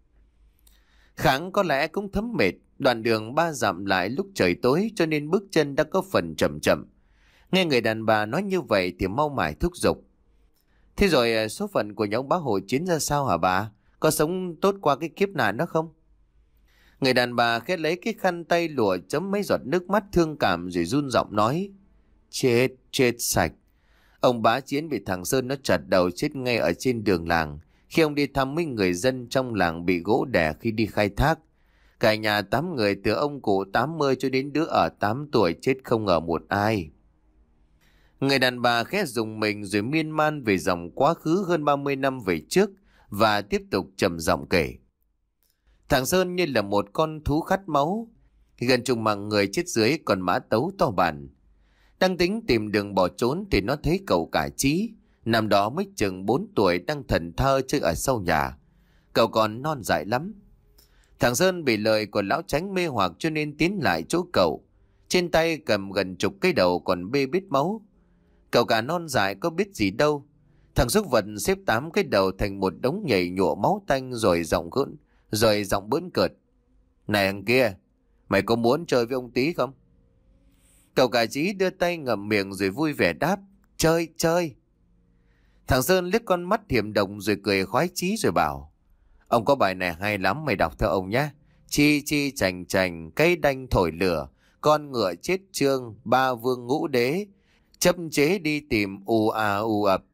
Kháng có lẽ cũng thấm mệt, đoạn đường ba dặm lại lúc trời tối cho nên bước chân đã có phần chậm chậm. Nghe người đàn bà nói như vậy thì mau mải thúc giục: thế rồi số phận của nhóm bá hộ Chiến ra sao hả bà? Có sống tốt qua cái kiếp nạn đó không? Người đàn bà khét lấy cái khăn tay lụa chấm mấy giọt nước mắt thương cảm rồi run giọng nói: chết, chết sạch. Ông bá Chiến bị thằng Sơn nó chặt đầu chết ngay ở trên đường làng, khi ông đi thăm mấy người dân trong làng bị gỗ đẻ khi đi khai thác. Cả nhà tám người từ ông cụ tám mươi cho đến đứa ở tám tuổi chết không ở một ai. Người đàn bà khẽ dùng mình rồi miên man về dòng quá khứ hơn ba mươi năm về trước và tiếp tục trầm giọng kể. Thằng Sơn như là một con thú khát máu, gần chục mạng người chết dưới còn mã tấu to bản. Đang tính tìm đường bỏ trốn thì nó thấy cậu cả Chí, năm đó mới chừng bốn tuổi, đang thần thơ chơi ở sau nhà. Cậu còn non dại lắm. Thằng Sơn bị lời của lão Chánh mê hoặc cho nên tiến lại chỗ cậu. Trên tay cầm gần chục cái đầu còn bê bết máu. Cậu cả non dại có biết gì đâu. Thằng xúc vật xếp tám cái đầu thành một đống nhảy nhụa máu tanh rồi giọng gỡn, rồi giọng bỡn cợt: này thằng kia, mày có muốn chơi với ông Tí không? Cậu cả Chí đưa tay ngậm miệng rồi vui vẻ đáp: chơi, chơi. Thằng Sơn liếc con mắt hiểm đồng rồi cười khoái chí rồi bảo: ông có bài này hay lắm, mày đọc theo ông nhé. Chi chi chành chành, cây đanh thổi lửa, con ngựa chết trương, ba vương ngũ đế, chấp chế đi tìm ù à ù ập.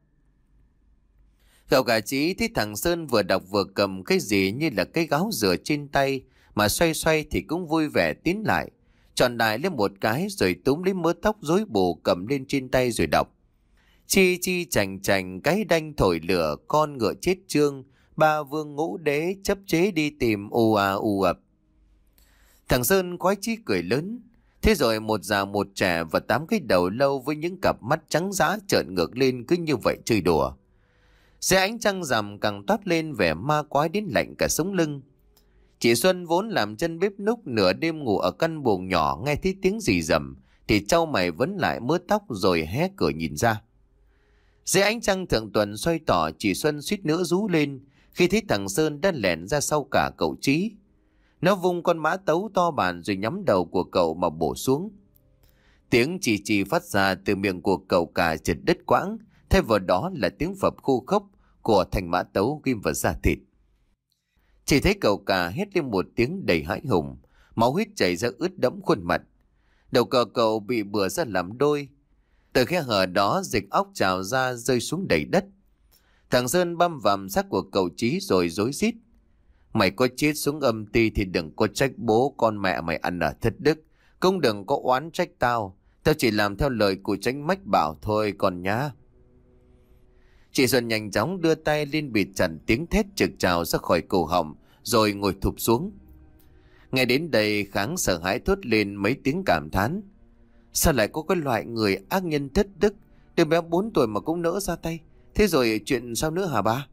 Cậu cả Chí thấy thằng Sơn vừa đọc vừa cầm cái gì như là cái gáo rửa trên tay mà xoay xoay thì cũng vui vẻ tiến lại, tròn đại lên một cái rồi túm lấy mớ tóc rối bù cầm lên trên tay rồi đọc. Chi chi chành chành cái đanh thổi lửa, con ngựa chết trương, ba vương ngũ đế chấp chế đi tìm ù à ù ập. Thằng Sơn quái chí cười lớn. Thế rồi một già một trẻ và tám cái đầu lâu với những cặp mắt trắng dã trợn ngược lên cứ như vậy chơi đùa. Dưới ánh trăng rằm càng toát lên vẻ ma quái đến lạnh cả sống lưng. Chị Xuân vốn làm chân bếp núc nửa đêm ngủ ở căn buồng nhỏ, nghe thấy tiếng rì rầm thì trao mày vấn lại mớ tóc rồi hé cửa nhìn ra. Dưới ánh trăng thượng tuần xoay tỏ, chị Xuân suýt nữa rú lên khi thấy thằng Sơn đã lẻn ra sau cả cậu Trí. Nó vung con mã tấu to bản rồi nhắm đầu của cậu mà bổ xuống. Tiếng chì chì phát ra từ miệng của cậu cả chật đứt quãng, thay vào đó là tiếng phập khô khốc của thanh mã tấu ghim vào da thịt. Chỉ thấy cậu cả hét lên một tiếng đầy hãi hùng, máu huyết chảy ra ướt đẫm khuôn mặt. Đầu cậu cậu bị bừa ra làm đôi. Từ khe hở đó dịch óc trào ra rơi xuống đầy đất. Thằng Sơn băm vằm xác của cậu Trí rồi rối rít. Mày có chết xuống âm ty thì đừng có trách bố con mẹ mày ăn ở thất đức. Cũng đừng có oán trách tao. Tao chỉ làm theo lời của Chánh Mách bảo thôi còn nhá. Chị Xuân nhanh chóng đưa tay lên bịt chặt tiếng thét trực trào ra khỏi cổ họng rồi ngồi thụp xuống. Nghe đến đây Kháng sợ hãi thốt lên mấy tiếng cảm thán. Sao lại có cái loại người ác nhân thất đức, đứa bé bốn tuổi mà cũng nỡ ra tay. Thế rồi chuyện sao nữa hả ba?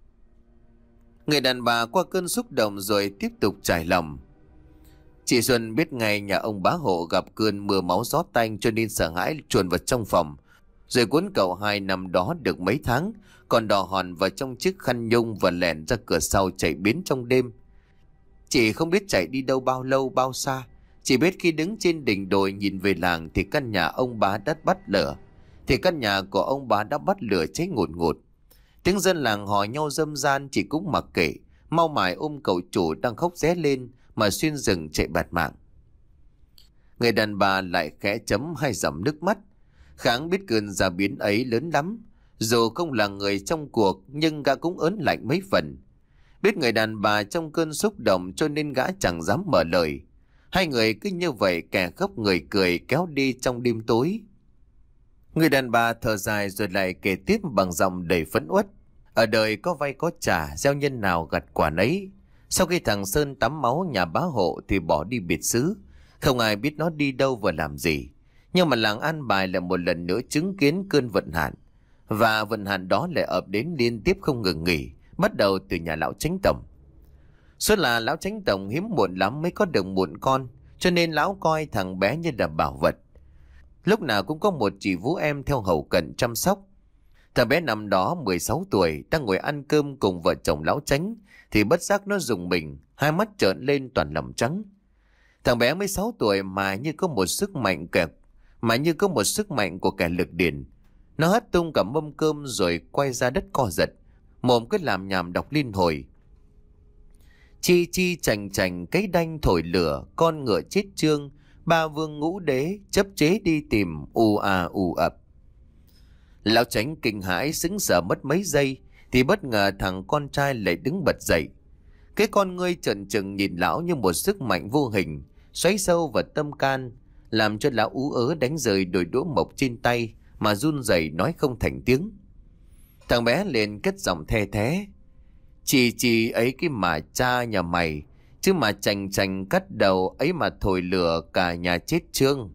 Người đàn bà qua cơn xúc động rồi tiếp tục trải lòng. Chị Xuân biết ngay nhà ông bá hộ gặp cơn mưa máu gió tanh cho nên sợ hãi chuồn vào trong phòng. Rồi cuốn cậu hai nằm đó được mấy tháng, còn đò hòn vào trong chiếc khăn nhung và lẻn ra cửa sau chạy biến trong đêm. Chị không biết chạy đi đâu bao lâu bao xa, chỉ biết khi đứng trên đỉnh đồi nhìn về làng thì căn nhà ông bá đã bắt lửa. Thì căn nhà của ông bá đã bắt lửa cháy ngùn ngụt. Tiếng dân làng hò nhau râm ran chị cũng mặc kệ, mau mải ôm cậu chủ đang khóc ré lên mà xuyên rừng chạy bạt mạng. Người đàn bà lại khẽ chấm hai dòng nước mắt. Kháng biết cơn già biến ấy lớn lắm. Dù không là người trong cuộc nhưng gã cũng ớn lạnh mấy phần. Biết người đàn bà trong cơn xúc động cho nên gã chẳng dám mở lời. Hai người cứ như vậy kẻ khóc người cười kéo đi trong đêm tối. Người đàn bà thở dài rồi lại kể tiếp bằng giọng đầy phẫn uất. Ở đời có vay có trả, gieo nhân nào gặt quả nấy. Sau khi thằng Sơn tắm máu nhà bá hộ thì bỏ đi biệt xứ. Không ai biết nó đi đâu và làm gì. Nhưng mà làng An Bài lại một lần nữa chứng kiến cơn vận hạn. Và vận hạn đó lại ập đến liên tiếp không ngừng nghỉ, bắt đầu từ nhà lão Chánh Tổng. Số là lão Chánh Tổng hiếm muộn lắm mới có được muộn con, cho nên lão coi thằng bé như là bảo vật. Lúc nào cũng có một chị vú em theo hầu cận chăm sóc. Thằng bé năm đó mười sáu tuổi, đang ngồi ăn cơm cùng vợ chồng lão Chánh, thì bất giác nó rùng mình, hai mắt trợn lên toàn lòng trắng. Thằng bé mới sáu tuổi mà như có một sức mạnh kẹp, mà như có một sức mạnh của kẻ lực điền. Nó hất tung cả mâm cơm rồi quay ra đất co giật, mồm cứ làm nhảm đọc liên hồi. Chi chi chành chành cái đanh thổi lửa, con ngựa chết trương, ba vương ngũ đế chấp chế đi tìm ù à ù ập. Lão Chánh kinh hãi sững sờ mất mấy giây thì bất ngờ thằng con trai lại đứng bật dậy. Cái con ngươi trợn trừng nhìn lão như một sức mạnh vô hình xoáy sâu vào tâm can, làm cho lão ú ớ đánh rơi đôi đũa mộc trên tay mà run rẩy nói không thành tiếng. Thằng bé liền cất giọng the thé. Chị chị ấy cái mà cha nhà mày, chứ mà chành chành cắt đầu ấy mà thổi lửa cả nhà chết trương.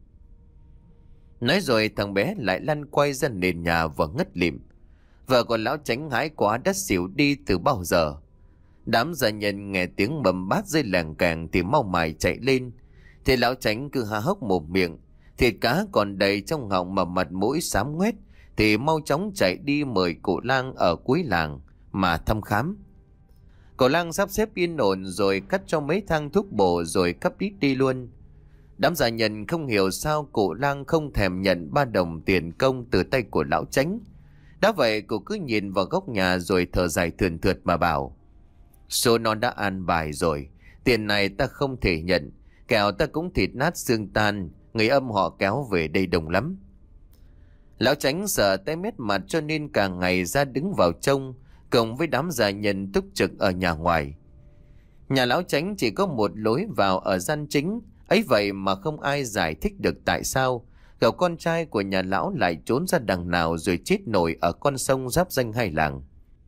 Nói rồi thằng bé lại lăn quay ra nền nhà và ngất lịm. Vợ của lão Chánh hãi quá đã xỉu đi từ bao giờ. Đám gia nhân nghe tiếng bầm bát rơi làng càng thì mau mải chạy lên. Thì lão Chánh cứ há hốc một miệng, thịt cá còn đầy trong họng mà mặt mũi xám ngoét, thì mau chóng chạy đi mời cụ lang ở cuối làng mà thăm khám. Cụ lang sắp xếp yên ổn rồi cắt cho mấy thang thuốc bổ rồi cắp đít đi luôn. Đám gia nhân không hiểu sao cụ lang không thèm nhận ba đồng tiền công từ tay của lão Chánh. Đã vậy cụ cứ nhìn vào góc nhà rồi thở dài thườn thượt mà bảo: số nó đã an bài rồi, tiền này ta không thể nhận, kẻo ta cũng thịt nát xương tan, người âm họ kéo về đây đông lắm. Lão Chánh sợ tay mét mặt cho nên cả ngày ra đứng vào trông, cộng với đám gia nhân túc trực ở nhà ngoài. Nhà lão Chánh chỉ có một lối vào ở gian chính, Ấy vậy mà không ai giải thích được tại sao cậu con trai của nhà lão lại trốn ra đằng nào rồi chết nổi ở con sông giáp danh hai làng.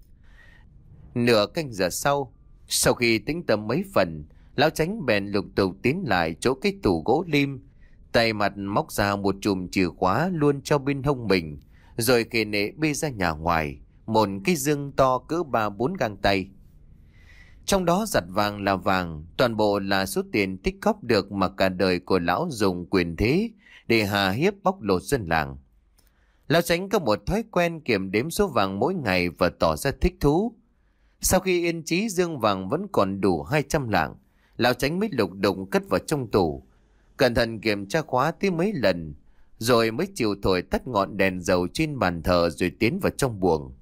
Nửa canh giờ sau, sau khi tĩnh tâm mấy phần, lão Chánh bèn lục tục tiến lại chỗ cái tủ gỗ lim, tay mặt móc ra một chùm chìa khóa luôn cho bên hông mình, rồi kề nệ bê ra nhà ngoài, một cái dương to cỡ ba bốn gang tay. Trong đó giặt vàng là vàng, toàn bộ là số tiền tích góp được mà cả đời của lão dùng quyền thế để hà hiếp bóc lột dân làng. Lão Chánh có một thói quen kiểm đếm số vàng mỗi ngày và tỏ ra thích thú. Sau khi yên trí dương vàng vẫn còn đủ hai trăm lạng, lão Chánh mới lục đục cất vào trong tủ, cẩn thận kiểm tra khóa tới mấy lần, rồi mới chịu thổi tắt ngọn đèn dầu trên bàn thờ rồi tiến vào trong buồng.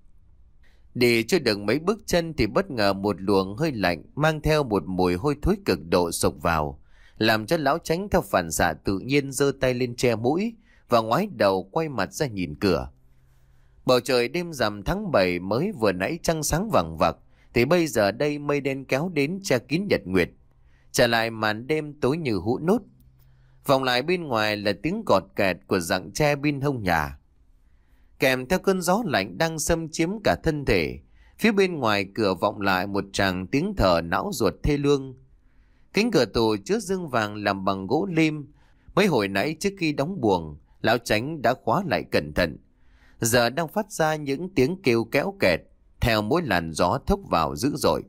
Đi chưa được mấy bước chân thì bất ngờ một luồng hơi lạnh mang theo một mùi hôi thối cực độ xộc vào, làm cho lão Chánh theo phản xạ tự nhiên giơ tay lên che mũi và ngoái đầu quay mặt ra nhìn cửa. Bầu trời đêm rằm tháng bảy mới vừa nãy trăng sáng vằng vặc thì bây giờ đây mây đen kéo đến che kín nhật nguyệt, trả lại màn đêm tối như hũ nút. Vòng lại bên ngoài là tiếng cọt kẹt của rặng tre bên hông nhà, kèm theo cơn gió lạnh đang xâm chiếm cả thân thể. Phía bên ngoài cửa vọng lại một tràng tiếng thở não ruột thê lương. Cánh cửa tủ chứa dương vàng làm bằng gỗ lim, mấy hồi nãy trước khi đóng buồng, lão Chánh đã khóa lại cẩn thận, giờ đang phát ra những tiếng kêu kéo kẹt theo mỗi làn gió thốc vào dữ dội.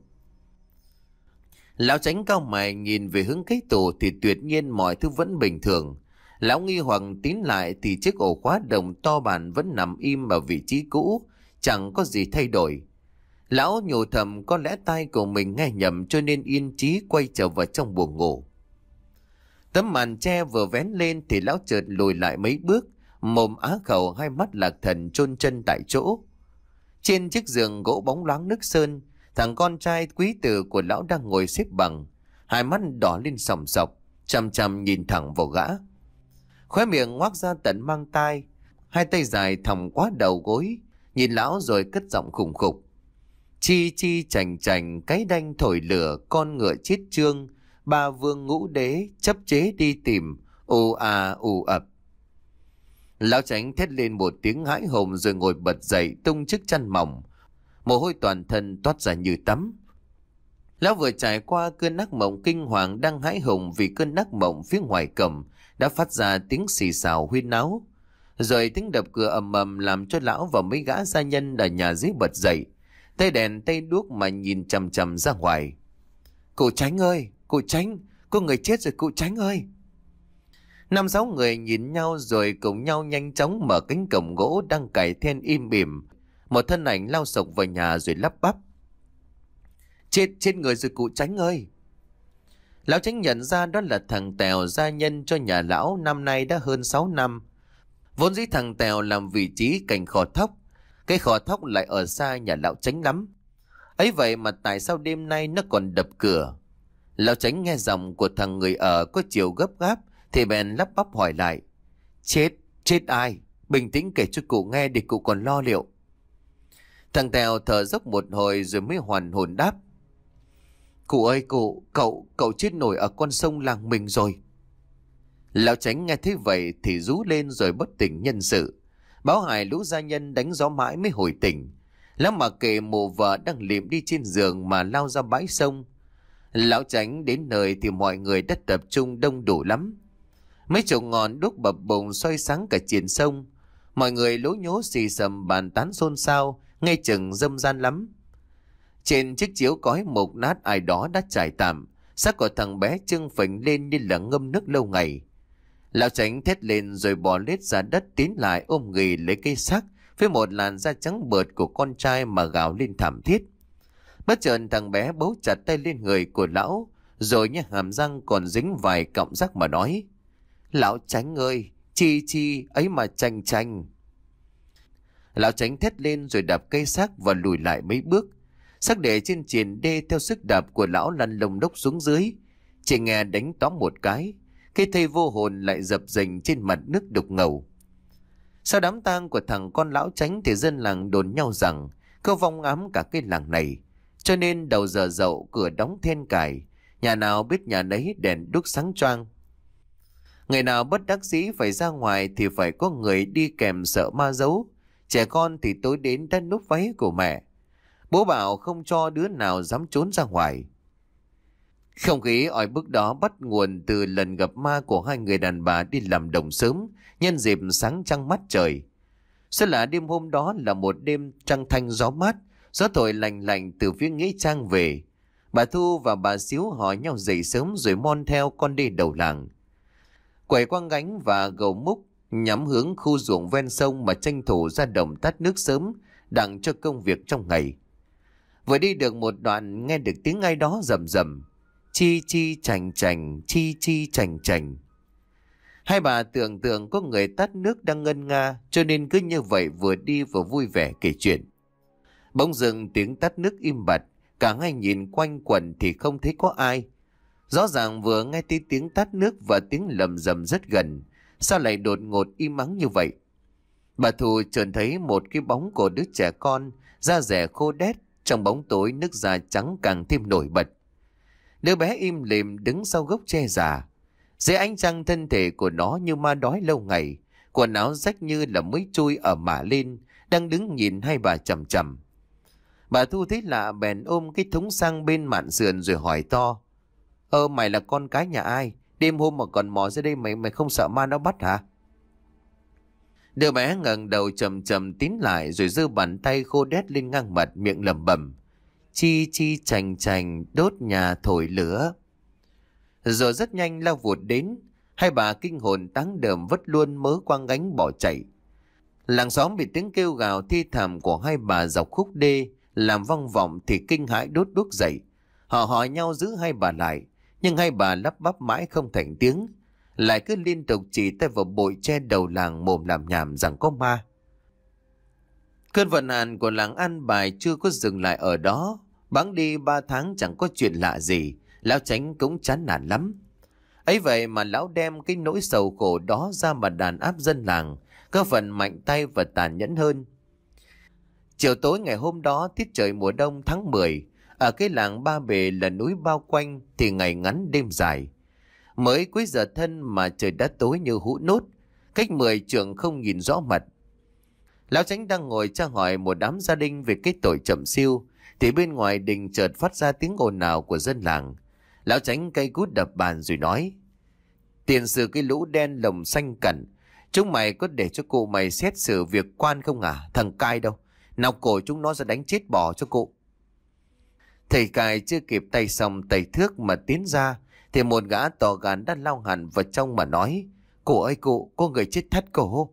Lão Chánh cau mày nhìn về hướng cái tủ thì tuyệt nhiên mọi thứ vẫn bình thường. Lão nghi hoặc tín lại thì chiếc ổ khóa đồng to bản vẫn nằm im ở vị trí cũ, chẳng có gì thay đổi. Lão nhủ thầm có lẽ tai của mình nghe nhầm cho nên yên trí quay trở vào trong buồng ngủ. Tấm màn tre vừa vén lên thì lão chợt lùi lại mấy bước, mồm á khẩu, hai mắt lạc thần chôn chân tại chỗ. Trên chiếc giường gỗ bóng loáng nước sơn, thằng con trai quý tử của lão đang ngồi xếp bằng, hai mắt đỏ lên sòng sọc, chằm chằm nhìn thẳng vào gã. Khóe miệng ngoác ra tận mang tai, hai tay dài thòng qua đầu gối, nhìn lão rồi cất giọng khủng khục. Chi chi chành chành cái đanh thổi lửa, con ngựa chết trương, ba vương ngũ đế chấp chế đi tìm, ù à ù ập. Lão Chánh thét lên một tiếng hãi hùng rồi ngồi bật dậy tung chiếc chăn mỏng, mồ hôi toàn thân toát ra như tắm. Lão vừa trải qua cơn ác mộng kinh hoàng đang hãi hùng vì cơn ác mộng phía ngoài cổng đã phát ra tiếng xì xào huyên náo, rồi tiếng đập cửa ầm ầm làm cho lão và mấy gã gia nhân ở nhà dưới bật dậy, tay đèn tay đuốc mà nhìn chằm chằm ra ngoài. Cụ Chánh ơi, cụ Chánh, có người chết rồi cụ Chánh ơi. Năm sáu người nhìn nhau rồi cùng nhau nhanh chóng mở cánh cổng gỗ đang cài then im bìm. Một thân ảnh lao sộc vào nhà rồi lắp bắp. Chết, chết người rồi cụ Chánh ơi. Lão Chánh nhận ra đó là thằng Tèo, gia nhân cho nhà lão năm nay đã hơn sáu năm. Vốn dĩ thằng Tèo làm vị trí cạnh kho thóc, cái kho thóc lại ở xa nhà lão Chánh lắm. Ấy vậy mà tại sao đêm nay nó còn đập cửa? Lão Chánh nghe giọng của thằng người ở có chiều gấp gáp thì bèn lắp bắp hỏi lại. Chết, chết ai? Bình tĩnh kể cho cụ nghe để cụ còn lo liệu. Thằng Tèo thở dốc một hồi rồi mới hoàn hồn đáp. Cụ ơi cụ, cậu, cậu chết nổi ở con sông làng mình rồi. Lão Chánh nghe thấy vậy thì rú lên rồi bất tỉnh nhân sự. Báo hài lũ gia nhân đánh gió mãi mới hồi tỉnh. Lão mặc kệ mụ vợ đang liệm đi trên giường mà lao ra bãi sông. Lão Chánh đến nơi thì mọi người đã tập trung đông đủ lắm. Mấy chục ngọn đuốc bập bùng soi sáng cả triển sông. Mọi người lố nhố xì xầm bàn tán xôn xao, ngay chừng râm ran lắm. Trên chiếc chiếu cói mục nát ai đó đã trải tạm, xác của thằng bé trưng phình lên như là ngâm nước lâu ngày. Lão Chánh thét lên rồi bò lết ra đất tiến lại ôm ghì lấy cây xác với một làn da trắng bợt của con trai mà gào lên thảm thiết. Bất chợt thằng bé bấu chặt tay lên người của lão, rồi nhếch hàm răng còn dính vài cọng rác mà nói. Lão Chánh ơi, chi chi ấy mà chành chành. Lão Chánh thét lên rồi đạp cây xác và lùi lại mấy bước. Xác để trên triền đê theo sức đạp của lão lăn lông đốc xuống dưới. Chỉ nghe đánh tóm một cái, cái thây vô hồn lại dập dềnh trên mặt nước đục ngầu. Sau đám tang của thằng con lão Chánh thì dân làng đồn nhau rằng có vong ám cả cái làng này, cho nên đầu giờ dậu cửa đóng then cài, nhà nào biết nhà nấy đèn đuốc sáng choang. Ngày nào bất đắc dĩ phải ra ngoài thì phải có người đi kèm sợ ma giấu. Trẻ con thì tối đến đã núp váy của mẹ. Bố bảo không cho đứa nào dám trốn ra ngoài. Không khí oi bức đó bắt nguồn từ lần gặp ma của hai người đàn bà đi làm đồng sớm nhân dịp sáng trăng mắt trời. Sẽ là đêm hôm đó là một đêm trăng thanh gió mát, gió thổi lành lạnh từ phía nghĩa trang về. Bà Thu và bà Xíu hỏi nhau dậy sớm rồi mon theo con đi đầu làng. Quẩy quăng gánh và gầu múc nhắm hướng khu ruộng ven sông mà tranh thủ ra đồng tắt nước sớm đặng cho công việc trong ngày. Vừa đi được một đoạn nghe được tiếng ai đó rầm rầm. Chi chi chành chành, chi chi chành chành. Hai bà tưởng tượng có người tắt nước đang ngân nga, cho nên cứ như vậy vừa đi vừa vui vẻ kể chuyện. Bỗng dưng tiếng tắt nước im bặt, cả hai nhìn quanh quẩn thì không thấy có ai. Rõ ràng vừa nghe thấy tiếng tắt nước và tiếng lầm rầm rất gần, sao lại đột ngột im ắng như vậy? Bà Thu chợt thấy một cái bóng của đứa trẻ con, da dẻ khô đét, trong bóng tối nước da trắng càng thêm nổi bật. Đứa bé im lìm đứng sau gốc tre già. Dưới ánh trăng thân thể của nó như ma đói lâu ngày, quần áo rách như là mới chui ở mả lên, đang đứng nhìn hai bà chằm chằm. Bà Thu thấy lạ bèn ôm cái thúng sang bên mạn sườn rồi hỏi to. Ơ mày là con cái nhà ai? Đêm hôm mà còn mò ra đây mày mày không sợ ma nó bắt hả? Đứa bé ngẩng đầu chầm chầm tín lại rồi giơ bàn tay khô đét lên ngang mặt miệng lẩm bẩm. Chi chi chành chành đốt nhà thổi lửa. Rồi rất nhanh lao vụt đến. Hai bà kinh hồn táng đờm vất luôn mớ quang gánh bỏ chạy. Làng xóm bị tiếng kêu gào thi thảm của hai bà dọc khúc đê làm vang vọng thì kinh hãi đốt đuốc dậy. Họ hỏi nhau giữ hai bà lại, nhưng hai bà lắp bắp mãi không thành tiếng, lại cứ liên tục chỉ tay vào bụi tre đầu làng mồm làm nhảm rằng có ma. Cơn vận hạn của làng An Bài chưa có dừng lại ở đó. Bẵng đi ba tháng chẳng có chuyện lạ gì, lão Chánh cũng chán nản lắm. Ấy vậy mà lão đem cái nỗi sầu khổ đó ra mà đàn áp dân làng, có phần mạnh tay và tàn nhẫn hơn. Chiều tối ngày hôm đó, tiết trời mùa đông tháng mười, ở cái làng Ba Bể là núi bao quanh thì ngày ngắn đêm dài. Mới cuối giờ thân mà trời đã tối như hũ nốt, cách mười trượng không nhìn rõ mặt. Lão Chánh đang ngồi tra hỏi một đám gia đình về cái tội chậm siêu, thì bên ngoài đình chợt phát ra tiếng ồn ào của dân làng. Lão Chánh cây cút đập bàn rồi nói. Tiền sử cái lũ đen lồng xanh cẩn, chúng mày có để cho cụ mày xét xử việc quan không à? Thằng Cai đâu? Nào cổ chúng nó ra đánh chết bỏ cho cụ. Thầy Cai chưa kịp tay xong tay thước mà tiến ra, thì một gã to gan đã lao hẳn vào trong mà nói. Cụ ơi cụ, có người chết thắt cổ.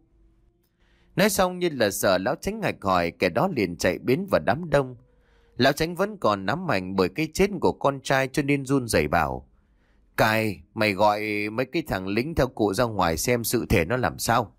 Nói xong như là sợ lão Chánh ngạch hỏi, kẻ đó liền chạy biến vào đám đông. Lão Chánh vẫn còn nắm mạnh bởi cái chết của con trai cho nên run rẩy bảo. Cai, mày gọi mấy cái thằng lính theo cụ ra ngoài xem sự thể nó làm sao.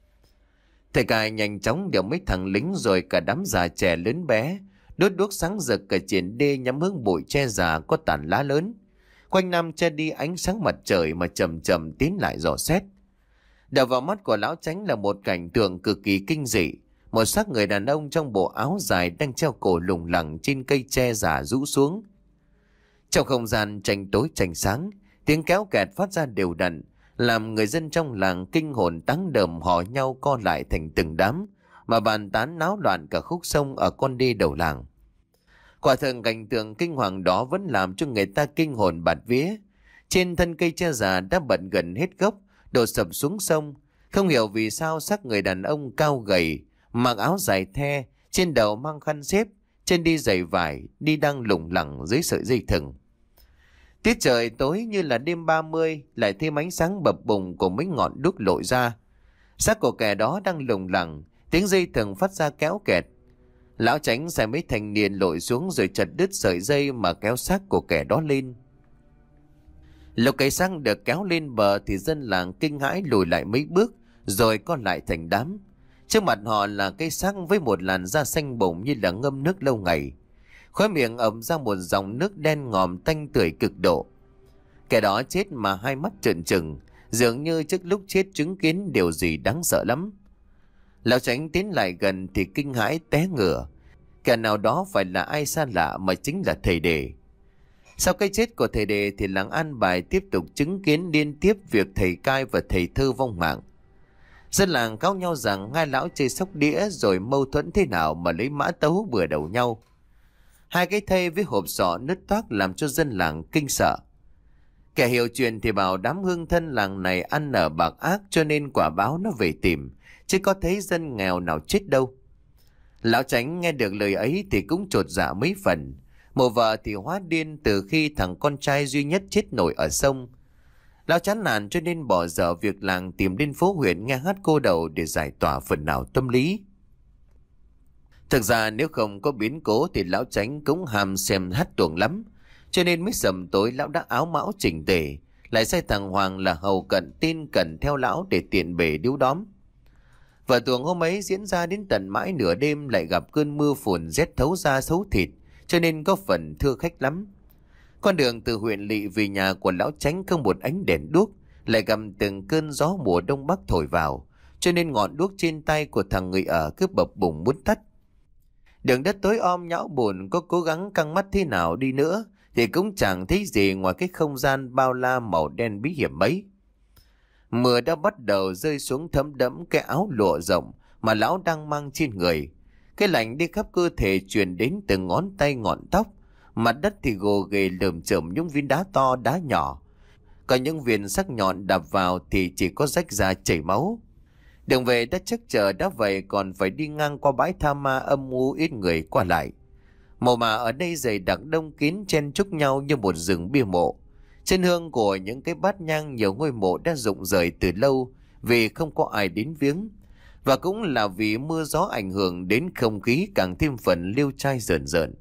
Thầy Cai nhanh chóng điều mấy thằng lính rồi cả đám già trẻ lớn bé, đốt đuốc sáng rực cả triển đê nhắm hướng bụi tre già có tàn lá lớn. Quanh năm che đi ánh sáng mặt trời mà chậm chậm tiến lại dò xét. Đập vào mắt của lão Chánh là một cảnh tượng cực kỳ kinh dị. Một xác người đàn ông trong bộ áo dài đang treo cổ lủng lẳng trên cây tre già rũ xuống. Trong không gian tranh tối tranh sáng, tiếng kéo kẹt phát ra đều đặn, làm người dân trong làng kinh hồn táng đờm họ nhau co lại thành từng đám, mà bàn tán náo loạn cả khúc sông ở con đê đầu làng. Quả thật cảnh tượng kinh hoàng đó vẫn làm cho người ta kinh hồn bạt vía. Trên thân cây tre già đã bật gần hết gốc, đổ sập xuống sông. Không hiểu vì sao xác người đàn ông cao gầy, mặc áo dài the, trên đầu mang khăn xếp, chân đi giày vải, đi đang lủng lẳng dưới sợi dây thừng. Tiết trời tối như là đêm ba mươi, lại thêm ánh sáng bập bùng của mấy ngọn đuốc lội ra. Xác của kẻ đó đang lủng lẳng, tiếng dây thừng phát ra kéo kẹt. Lão Chánh sai mấy thanh niên lội xuống rồi chặt đứt sợi dây mà kéo xác của kẻ đó lên. Lúc cái xác được kéo lên bờ thì dân làng kinh hãi lùi lại mấy bước rồi con lại thành đám. Trước mặt họ là cái xác với một làn da xanh bổng như là ngâm nước lâu ngày. Khóe miệng ẩm ra một dòng nước đen ngòm tanh tưởi cực độ. Kẻ đó chết mà hai mắt trợn trừng, dường như trước lúc chết chứng kiến điều gì đáng sợ lắm. Lão Chánh tiến lại gần thì kinh hãi té ngửa. Kẻ nào đó phải là ai xa lạ mà chính là thầy Đề. Sau cái chết của thầy Đề thì làng An Bài tiếp tục chứng kiến liên tiếp việc thầy cai và thầy Thơ vong mạng. Dân làng cáo nhau rằng hai lão chơi sóc đĩa rồi mâu thuẫn thế nào mà lấy mã tấu bừa đầu nhau. Hai cái thây với hộp sọ nứt toác làm cho dân làng kinh sợ. Kẻ hiểu chuyện thì bảo đám hương thân làng này ăn ở bạc ác cho nên quả báo nó về tìm, chứ có thấy dân nghèo nào chết đâu. Lão Chánh nghe được lời ấy thì cũng chột dạ mấy phần. Mộ vợ thì hóa điên từ khi thằng con trai duy nhất chết nổi ở sông. Lão chán nản cho nên bỏ dở việc làng tìm đến phố huyện nghe hát cô đầu để giải tỏa phần nào tâm lý. Thực ra nếu không có biến cố thì lão Chánh cũng ham xem hát tuồng lắm. Cho nên mới sầm tối lão đã áo mão chỉnh tề, lại sai thằng Hoàng là hầu cận tin cẩn theo lão để tiện bề điếu đóm. Và tuồng hôm ấy diễn ra đến tận mãi nửa đêm lại gặp cơn mưa phùn rét thấu da thấu thịt, cho nên có phần thưa khách lắm. Con đường từ huyện lỵ về nhà của lão Chánh không một ánh đèn đuốc, lại gặp từng cơn gió mùa đông bắc thổi vào, cho nên ngọn đuốc trên tay của thằng người ở cứ bập bùng muốn tắt. Đường đất tối om nhão bùn, có cố gắng căng mắt thế nào đi nữa thì cũng chẳng thấy gì ngoài cái không gian bao la màu đen bí hiểm ấy. Mưa đã bắt đầu rơi xuống thấm đẫm cái áo lụa rộng mà lão đang mang trên người. Cái lạnh đi khắp cơ thể truyền đến từ ngón tay ngọn tóc. Mặt đất thì gồ ghề lởm chởm những viên đá to đá nhỏ. Còn những viên sắc nhọn đập vào thì chỉ có rách ra chảy máu. Đường về đã chắc chờ đã vậy còn phải đi ngang qua bãi tha ma âm u ít người qua lại. Mộ mà ở đây dày đặc đông kín chen chúc nhau như một rừng bia mộ. Trên hương của những cái bát nhang nhiều ngôi mộ đã rụng rời từ lâu vì không có ai đến viếng. Và cũng là vì mưa gió ảnh hưởng đến không khí càng thêm phần liêu trai rợn rợn.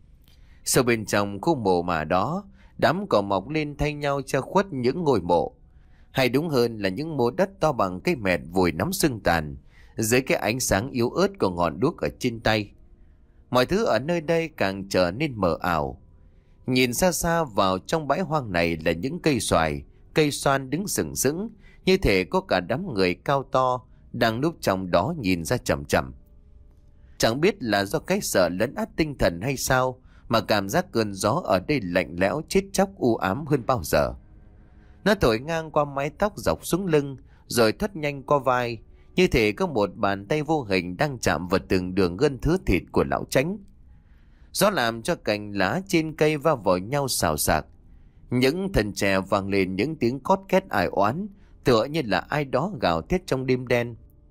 Sâu bên trong khu mộ mà đó, đám cỏ mọc lên thay nhau che khuất những ngôi mộ. Hay đúng hơn là những mộ đất to bằng cây mẹt vùi nắm sưng tàn, dưới cái ánh sáng yếu ớt của ngọn đuốc ở trên tay. Mọi thứ ở nơi đây càng trở nên mờ ảo. Nhìn xa xa vào trong bãi hoang này là những cây xoài, cây xoan đứng sừng sững, như thể có cả đám người cao to đang núp trong đó nhìn ra chằm chằm. Chẳng biết là do cái sợ lấn át tinh thần hay sao mà cảm giác cơn gió ở đây lạnh lẽo chết chóc u ám hơn bao giờ. Nó thổi ngang qua mái tóc dọc xuống lưng rồi thoát nhanh qua vai, như thể có một bàn tay vô hình đang chạm vào từng đường gân thứa thịt của lão Chánh. Gió làm cho cành lá trên cây va vào nhau xào xạc. Những thân tre vang lên những tiếng cót két ai oán, tựa như là ai đó gào thét trong đêm đen.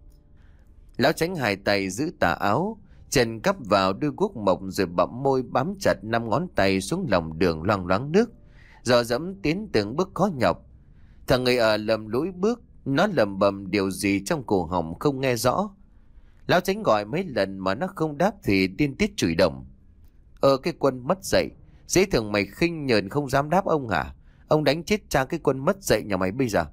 Lão Chánh hai tay giữ tà áo, chân cắp vào đôi guốc mộc rồi bặm môi bám chặt năm ngón tay xuống lòng đường loang loáng nước, dò dẫm tiến từng bước khó nhọc. Thằng người ở lầm lũi bước, nó lầm bầm điều gì trong cổ họng không nghe rõ. Lão Chánh gọi mấy lần mà nó không đáp thì điên tiết chửi đồng. Ờ cái Quân mất dạy, dễ thường mày khinh nhờn không dám đáp ông hả? Ông đánh chết cha cái Quân mất dạy nhà mày bây giờ.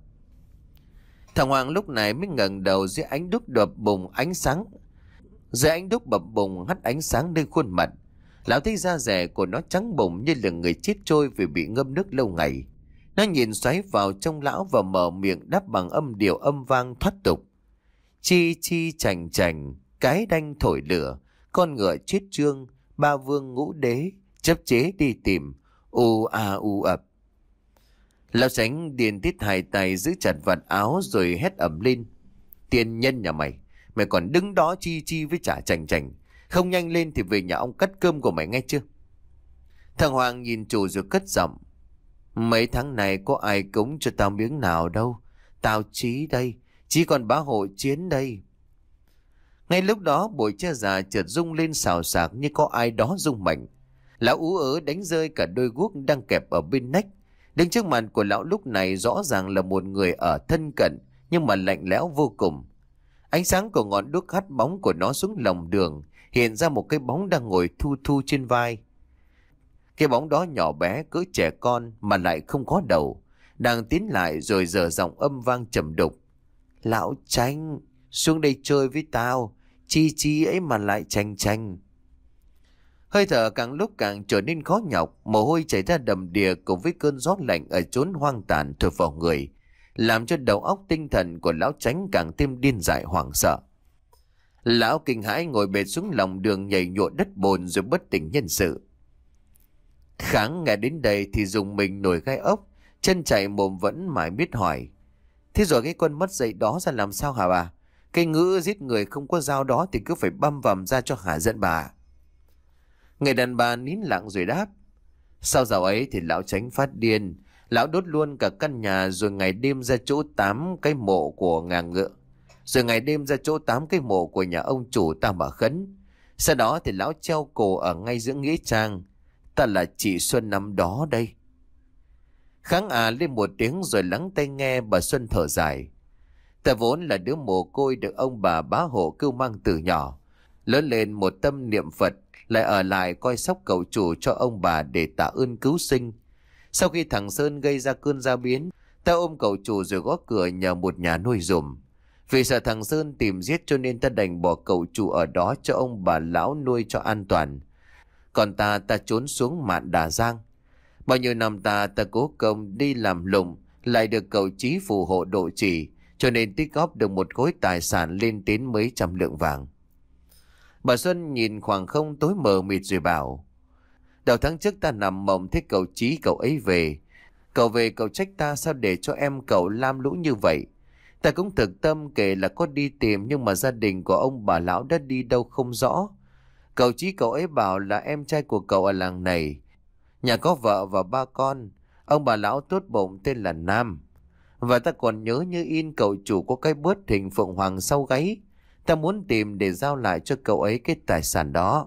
Thằng Hoàng lúc này mới ngẩng đầu dưới ánh đúc đập bùng ánh sáng. Dưới ánh đúc bập bùng hắt ánh sáng lên khuôn mặt. Lão thấy da rẻ của nó trắng bùng như là người chết trôi vì bị ngâm nước lâu ngày. Nó nhìn xoáy vào trong lão và mở miệng đáp bằng âm điệu âm vang thoát tục. Chi chi chành chành, cái đanh thổi lửa, con ngựa chết trương, ba vương ngũ đế, chấp chế đi tìm, u a u ập. Lão Chánh điên tiết hai tay giữ chặt vạt áo rồi hét ầm lên. Tiên nhân nhà mày, mày còn đứng đó chi chi với chả chành chành. Không nhanh lên thì về nhà ông cắt cơm của mày nghe chưa? Thằng Hoàng nhìn chủ rồi cất giọng. Mấy tháng này có ai cúng cho tao miếng nào đâu. Tao Chí đây, Chí còn bá hộ Chiến đây. Ngay lúc đó bụi tre già chợt rung lên xào xạc như có ai đó rung mạnh. Lão ú ớ đánh rơi cả đôi guốc đang kẹp ở bên nách. Đứng trước mặt của lão lúc này rõ ràng là một người ở thân cận nhưng mà lạnh lẽo vô cùng. Ánh sáng của ngọn đuốc hắt bóng của nó xuống lòng đường, hiện ra một cái bóng đang ngồi thu thu trên vai. Cái bóng đó nhỏ bé cỡ trẻ con mà lại không có đầu, đang tiến lại rồi dở giọng âm vang trầm đục. Lão Chánh, xuống đây chơi với tao, chi chi ấy mà lại chành chành. Hơi thở càng lúc càng trở nên khó nhọc, mồ hôi chảy ra đầm đìa cùng với cơn gió lạnh ở chốn hoang tàn thổi vào người, làm cho đầu óc tinh thần của lão Chánh càng thêm điên dại hoảng sợ. Lão kinh hãi ngồi bệt xuống lòng đường nhảy nhụa đất bùn rồi bất tỉnh nhân sự. Kháng nghe đến đây thì dùng mình nổi gai ốc, chân chạy mồm vẫn mãi biết hỏi. Thế rồi cái con mất dạy đó ra làm sao hả bà? Cái ngữ giết người không có dao đó thì cứ phải băm vằm ra cho hả giận bà. Người đàn bà nín lặng rồi đáp. Sau dạo ấy thì lão Chánh phát điên. Lão đốt luôn cả căn nhà, rồi ngày đêm ra chỗ tám cái mộ của ngà ngựa. Rồi ngày đêm ra chỗ tám cái mộ của nhà ông chủ ta mà khấn. Sau đó thì lão treo cổ ở ngay giữa nghĩa trang. Ta là chị Xuân năm đó đây. Kháng à lên một tiếng rồi lắng tai nghe. Bà Xuân thở dài. Ta vốn là đứa mồ côi được ông bà bá hộ cưu mang từ nhỏ. Lớn lên một tâm niệm Phật, lại ở lại coi sóc cậu chủ cho ông bà để tạ ơn cứu sinh. Sau khi thằng Sơn gây ra cơn gia biến, ta ôm cậu chủ rồi gõ cửa nhờ một nhà nuôi dùm. Vì sợ thằng Sơn tìm giết cho nên ta đành bỏ cậu chủ ở đó cho ông bà lão nuôi cho an toàn. Còn ta ta trốn xuống mạn Đà Giang. Bao nhiêu năm ta ta cố công đi làm lụng, lại được cậu Chí phù hộ độ trì, cho nên tích góp được một khối tài sản lên đến mấy trăm lượng vàng. Bà Xuân nhìn khoảng không tối mờ mịt rồi bảo. Đầu tháng trước ta nằm mộng thấy cậu Chí cậu ấy về. Cậu về cậu trách ta sao để cho em cậu lam lũ như vậy. Ta cũng thực tâm kể là có đi tìm, nhưng mà gia đình của ông bà lão đã đi đâu không rõ. Cậu Chí cậu ấy bảo là em trai của cậu ở làng này, nhà có vợ và ba con. Ông bà lão tốt bụng tên là Nam. Và ta còn nhớ như in cậu chủ có cái bớt hình phượng hoàng sau gáy. Ta muốn tìm để giao lại cho cậu ấy cái tài sản đó.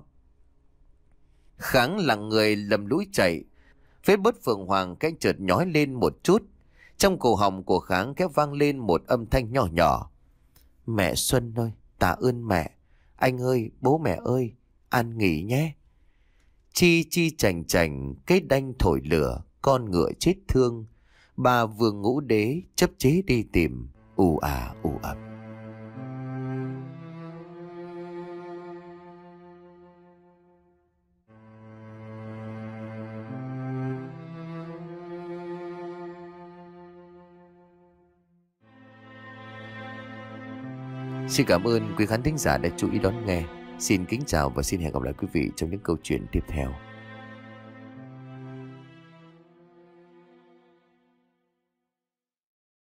Kháng lặng người lầm lũi chạy. Phía bớt phượng hoàng cái chợt nhói lên một chút. Trong cổ họng của Kháng kéo vang lên một âm thanh nhỏ nhỏ. Mẹ Xuân ơi, tạ ơn mẹ. Anh ơi, bố mẹ ơi, an nghỉ nhé. Chi chi chành chành, cái đanh thổi lửa, con ngựa chết thương. Bà Vương Ngũ Đế chấp chế đi tìm, ù à ù ập. Xin cảm ơn quý khán thính giả đã chú ý đón nghe. Xin kính chào và xin hẹn gặp lại quý vị trong những câu chuyện tiếp theo.